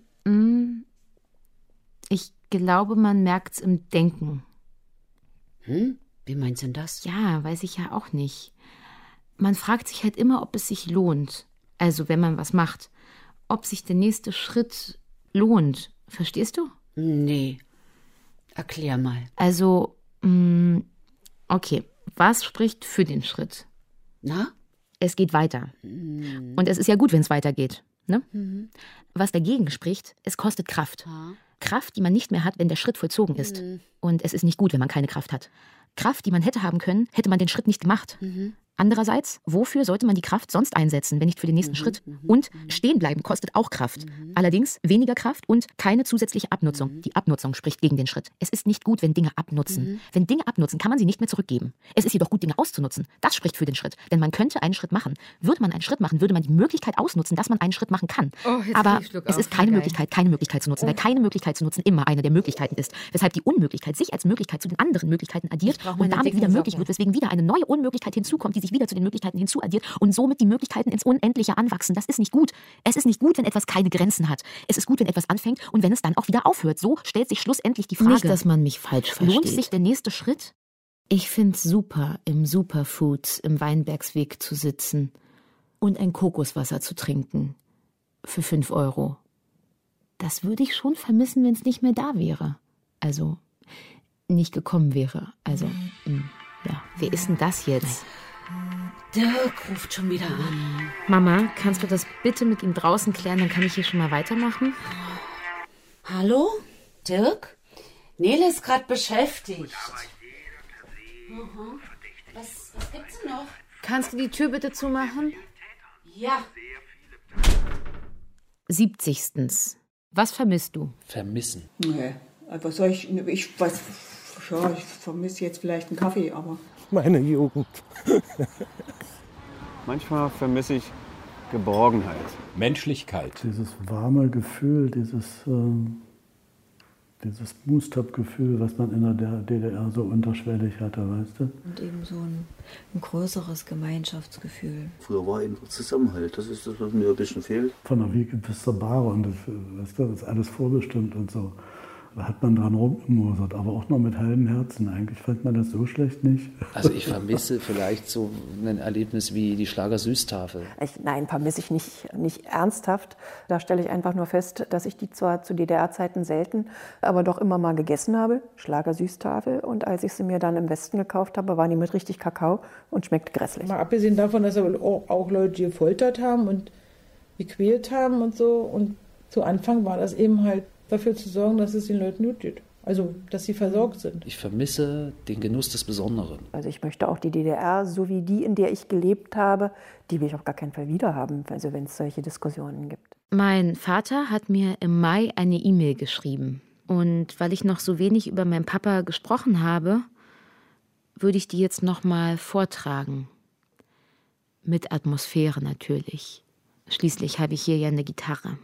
ich glaube, man merkt's im Denken. Wie meinst du denn das? Ja, weiß ich ja auch nicht. Man fragt sich halt immer, ob es sich lohnt. Also, wenn man was macht. Ob sich der nächste Schritt lohnt. Verstehst du? Nee. Erklär mal. Also, okay. Was spricht für den Schritt? Na? Es geht weiter. Und es ist ja gut, wenn es weitergeht. Ne? Was dagegen spricht, es kostet Kraft. Kraft, die man nicht mehr hat, wenn der Schritt vollzogen ist. Und es ist nicht gut, wenn man keine Kraft hat. Kraft, die man hätte haben können, hätte man den Schritt nicht gemacht. Andererseits, wofür sollte man die Kraft sonst einsetzen, wenn nicht für den nächsten Schritt? Und stehen bleiben kostet auch Kraft. Allerdings weniger Kraft und keine zusätzliche Abnutzung. Die Abnutzung spricht gegen den Schritt. Es ist nicht gut, wenn Dinge abnutzen. Wenn Dinge abnutzen, kann man sie nicht mehr zurückgeben. Es ist jedoch gut, Dinge auszunutzen. Das spricht für den Schritt. Denn man könnte einen Schritt machen. Würde man einen Schritt machen, würde man die Möglichkeit ausnutzen, dass man einen Schritt machen kann. Aber es ist keine Möglichkeit zu nutzen, weil keine Möglichkeit zu nutzen immer eine der Möglichkeiten ist. Weshalb die Unmöglichkeit sich als Möglichkeit zu den anderen Möglichkeiten addiert und damit wieder möglich wird, weswegen wieder eine neue Unmöglichkeit hinzukommt, die sich wieder zu den Möglichkeiten hinzuaddiert und somit die Möglichkeiten ins Unendliche anwachsen. Das ist nicht gut. Es ist nicht gut, wenn etwas keine Grenzen hat. Es ist gut, wenn etwas anfängt und wenn es dann auch wieder aufhört. So stellt sich schlussendlich die Frage. Nicht, dass man mich falsch versteht. Lohnt sich der nächste Schritt? Ich find's super, im Superfoods im Weinbergsweg zu sitzen und ein Kokoswasser zu trinken. Für 5 €. Das würde ich schon vermissen, wenn es nicht mehr da wäre. Also, nicht gekommen wäre. Also, ja, wer ist denn das jetzt? Dirk ruft schon wieder an. Mama, kannst du das bitte mit ihm draußen klären? Dann kann ich hier schon mal weitermachen. Hallo? Dirk? Nele ist gerade beschäftigt. Was gibt's denn noch? Kannst du die Tür bitte zumachen? Ja. 70. Was vermisst du? Vermissen? Nee, was soll ich vermisse jetzt vielleicht einen Kaffee, aber... Meine Jugend. Manchmal vermisse ich Geborgenheit. Menschlichkeit. Dieses warme Gefühl, dieses Boost-up-Gefühl, was man in der DDR so unterschwellig hatte, weißt du? Und eben so ein größeres Gemeinschaftsgefühl. Früher war eben Zusammenhalt, das ist das, was mir ein bisschen fehlt. Von der Wiege bis zur Bahre und das ist alles vorbestimmt und so. Da hat man dran rumgemosert, aber auch noch mit halbem Herzen. Eigentlich fand man das so schlecht nicht. Also ich vermisse vielleicht so ein Erlebnis wie die Schlager-Süßtafel. Nein, vermisse ich nicht ernsthaft. Da stelle ich einfach nur fest, dass ich die zwar zu DDR-Zeiten selten, aber doch immer mal gegessen habe, Schlager-Süßtafel. Und als ich sie mir dann im Westen gekauft habe, waren die mit richtig Kakao und schmeckt grässlich. Mal abgesehen davon, dass auch Leute gefoltert haben und gequält haben und so. Und zu Anfang war das eben halt dafür zu sorgen, dass es den Leuten gut geht. Also, dass sie versorgt sind. Ich vermisse den Genuss des Besonderen. Also ich möchte auch die DDR, so wie die, in der ich gelebt habe, die will ich auf gar keinen Fall wiederhaben, also wenn es solche Diskussionen gibt. Mein Vater hat mir im Mai eine E-Mail geschrieben. Und weil ich noch so wenig über meinen Papa gesprochen habe, würde ich die jetzt noch mal vortragen. Mit Atmosphäre natürlich. Schließlich habe ich hier ja eine Gitarre.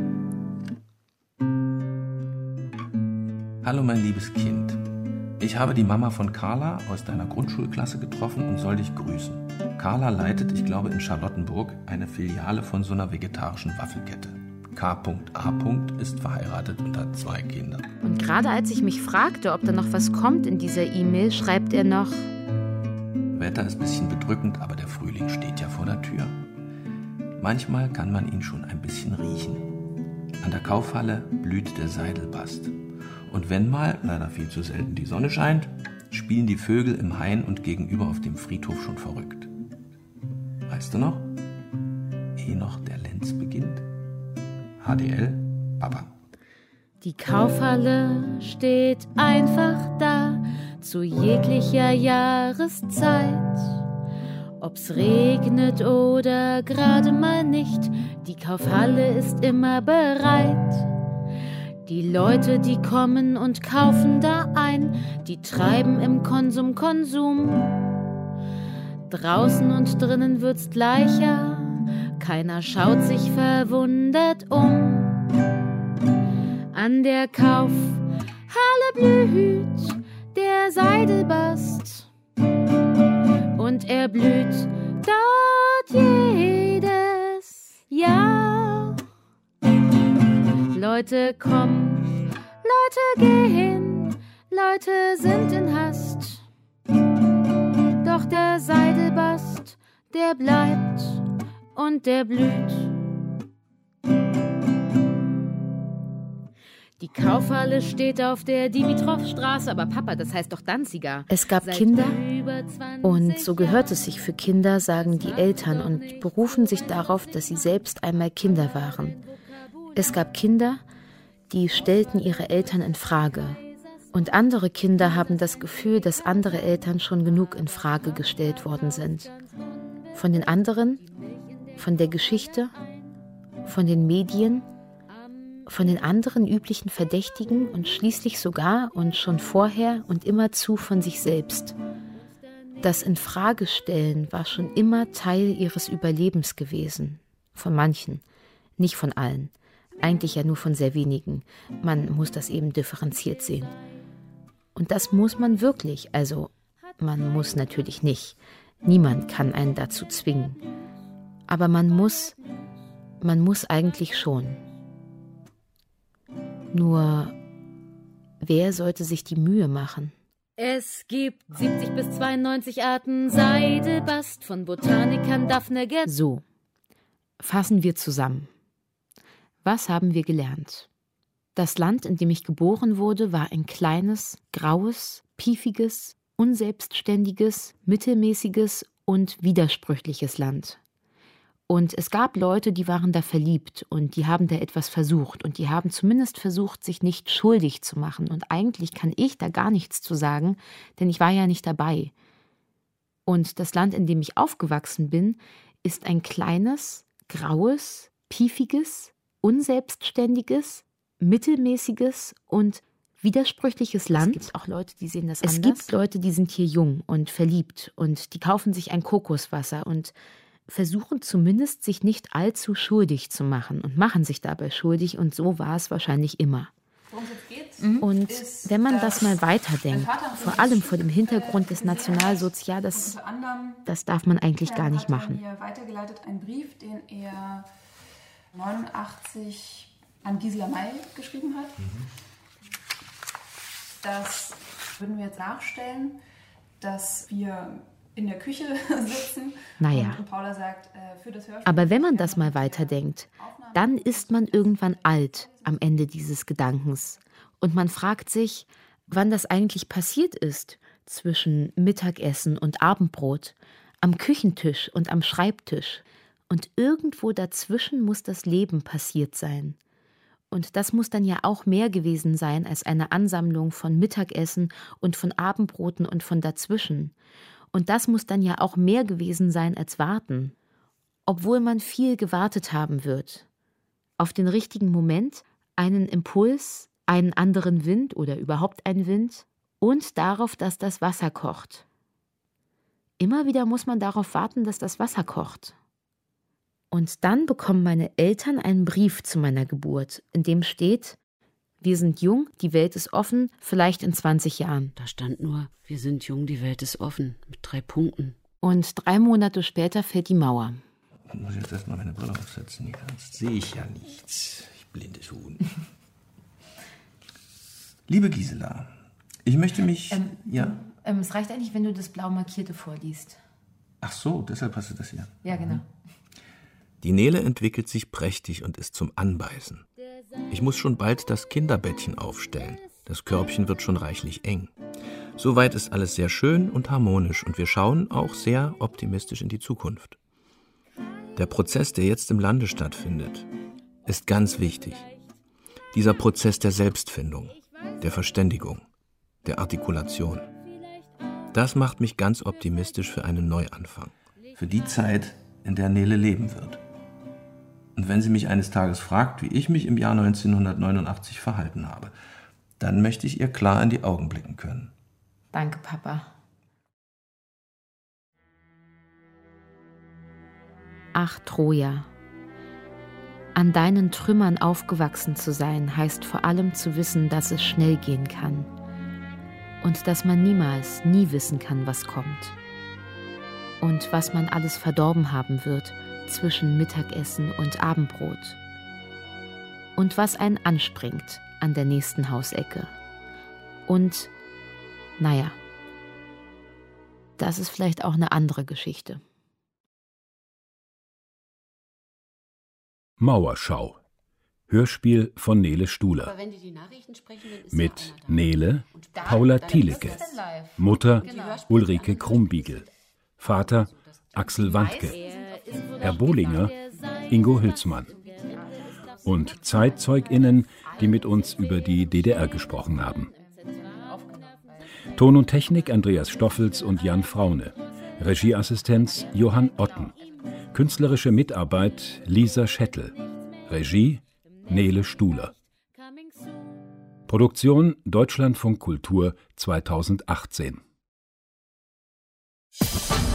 Hallo mein liebes Kind. Ich habe die Mama von Carla aus deiner Grundschulklasse getroffen und soll dich grüßen. Carla leitet, ich glaube in Charlottenburg, eine Filiale von so einer vegetarischen Waffelkette. K.A. ist verheiratet und hat 2 Kinder. Und gerade als ich mich fragte, ob da noch was kommt in dieser E-Mail, schreibt er noch: Wetter ist ein bisschen bedrückend, aber der Frühling steht ja vor der Tür. Manchmal kann man ihn schon ein bisschen riechen. An der Kaufhalle blüht der Seidelbast. Und wenn mal, leider viel zu selten, die Sonne scheint, spielen die Vögel im Hain und gegenüber auf dem Friedhof schon verrückt. Weißt du noch? Ehe noch der Lenz beginnt. HDL, Papa. Die Kaufhalle steht einfach da, zu jeglicher Jahreszeit. Ob's regnet oder gerade mal nicht, die Kaufhalle ist immer bereit. Die Leute, die kommen und kaufen da ein, die treiben im Konsum. Draußen und drinnen wird's gleicher, keiner schaut sich verwundert um. An der Kaufhalle blüht der Seidelbast und er blüht dort jedes Jahr. Leute kommen, Leute gehen, Leute sind in Hast. Doch der Seidelbast, der bleibt und der blüht. Die Kaufhalle steht auf der Dimitrovstraße, aber Papa, das heißt doch Danziger. Es gab Kinder und so gehört es sich für Kinder, sagen die Eltern und berufen sich darauf, dass sie selbst einmal Kinder waren. Es gab Kinder, die stellten ihre Eltern in Frage. Und andere Kinder haben das Gefühl, dass andere Eltern schon genug in Frage gestellt worden sind. Von den anderen, von der Geschichte, von den Medien, von den anderen üblichen Verdächtigen und schließlich sogar und schon vorher und immerzu von sich selbst. Das Infragestellen war schon immer Teil ihres Überlebens gewesen. Von manchen, nicht von allen. Eigentlich ja nur von sehr wenigen. Man muss das eben differenziert sehen. Und das muss man wirklich. Also, man muss natürlich nicht. Niemand kann einen dazu zwingen. Aber man muss eigentlich schon. Nur, wer sollte sich die Mühe machen? Es gibt 70 bis 92 Arten Seidelbast von Botanikern Daphne Gerd. So, fassen wir zusammen. Was haben wir gelernt? Das Land, in dem ich geboren wurde, war ein kleines, graues, piefiges, unselbstständiges, mittelmäßiges und widersprüchliches Land. Und es gab Leute, die waren da verliebt und die haben da etwas versucht und die haben zumindest versucht, sich nicht schuldig zu machen. Und eigentlich kann ich da gar nichts zu sagen, denn ich war ja nicht dabei. Und das Land, in dem ich aufgewachsen bin, ist ein kleines, graues, piefiges, unselbstständiges, mittelmäßiges und widersprüchliches Land. Es gibt auch Leute, die sehen das anders. Es gibt Leute, die sind hier jung und verliebt und die kaufen sich ein Kokoswasser und versuchen zumindest, sich nicht allzu schuldig zu machen und machen sich dabei schuldig und so war es wahrscheinlich immer. Worum es jetzt geht, und wenn man das mal weiterdenkt, vor allem vor dem Hintergrund des Nationalsozials, das darf man eigentlich gar nicht machen. Hier weitergeleitet einen Brief, den er 89 an Gisela May geschrieben hat. Das würden wir jetzt nachstellen, dass wir in der Küche sitzen und Paula sagt, für das Hörspiel. Aber wenn man das mal weiterdenkt, dann ist man irgendwann alt am Ende dieses Gedankens. Und man fragt sich, wann das eigentlich passiert ist zwischen Mittagessen und Abendbrot, am Küchentisch und am Schreibtisch. Und irgendwo dazwischen muss das Leben passiert sein. Und das muss dann ja auch mehr gewesen sein als eine Ansammlung von Mittagessen und von Abendbroten und von dazwischen. Und das muss dann ja auch mehr gewesen sein als warten. Obwohl man viel gewartet haben wird. Auf den richtigen Moment, einen Impuls, einen anderen Wind oder überhaupt einen Wind und darauf, dass das Wasser kocht. Immer wieder muss man darauf warten, dass das Wasser kocht. Und dann bekommen meine Eltern einen Brief zu meiner Geburt, in dem steht: Wir sind jung, die Welt ist offen, vielleicht in 20 Jahren. Da stand nur, wir sind jung, die Welt ist offen, mit 3 Punkten. Und 3 Monate später fällt die Mauer. Ich muss jetzt erstmal meine Brille aufsetzen, ja, sonst sehe ich ja nichts. Ich blindes Huhn. Liebe Gisela, ich möchte mich... Es reicht eigentlich, wenn du das blau markierte vorliest. Ach so, deshalb hast du das hier. Ja, genau. Die Nele entwickelt sich prächtig und ist zum Anbeißen. Ich muss schon bald das Kinderbettchen aufstellen. Das Körbchen wird schon reichlich eng. Soweit ist alles sehr schön und harmonisch und wir schauen auch sehr optimistisch in die Zukunft. Der Prozess, der jetzt im Lande stattfindet, ist ganz wichtig. Dieser Prozess der Selbstfindung, der Verständigung, der Artikulation. Das macht mich ganz optimistisch für einen Neuanfang. Für die Zeit, in der Nele leben wird. Und wenn sie mich eines Tages fragt, wie ich mich im Jahr 1989 verhalten habe, dann möchte ich ihr klar in die Augen blicken können. Danke, Papa. Ach, Troja. An deinen Trümmern aufgewachsen zu sein, heißt vor allem zu wissen, dass es schnell gehen kann. Und dass man niemals, nie wissen kann, was kommt. Und was man alles verdorben haben wird zwischen Mittagessen und Abendbrot. Und was einen anspringt an der nächsten Hausecke. Und, naja, das ist vielleicht auch eine andere Geschichte. Mauerschau. Hörspiel von Nele Stuhler. Mit Nele, Paula Thielecke. Mutter, Ulrike Krumbiegel. Vater, Axel Wandke. Herr Bohlinger, Ingo Hülsmann. Und ZeitzeugInnen, die mit uns über die DDR gesprochen haben. Ton und Technik Andreas Stoffels und Jan Fraune. Regieassistenz Johann Otten. Künstlerische Mitarbeit Lisa Schettel. Regie Nele Stuhler. Produktion Deutschlandfunk Kultur 2018.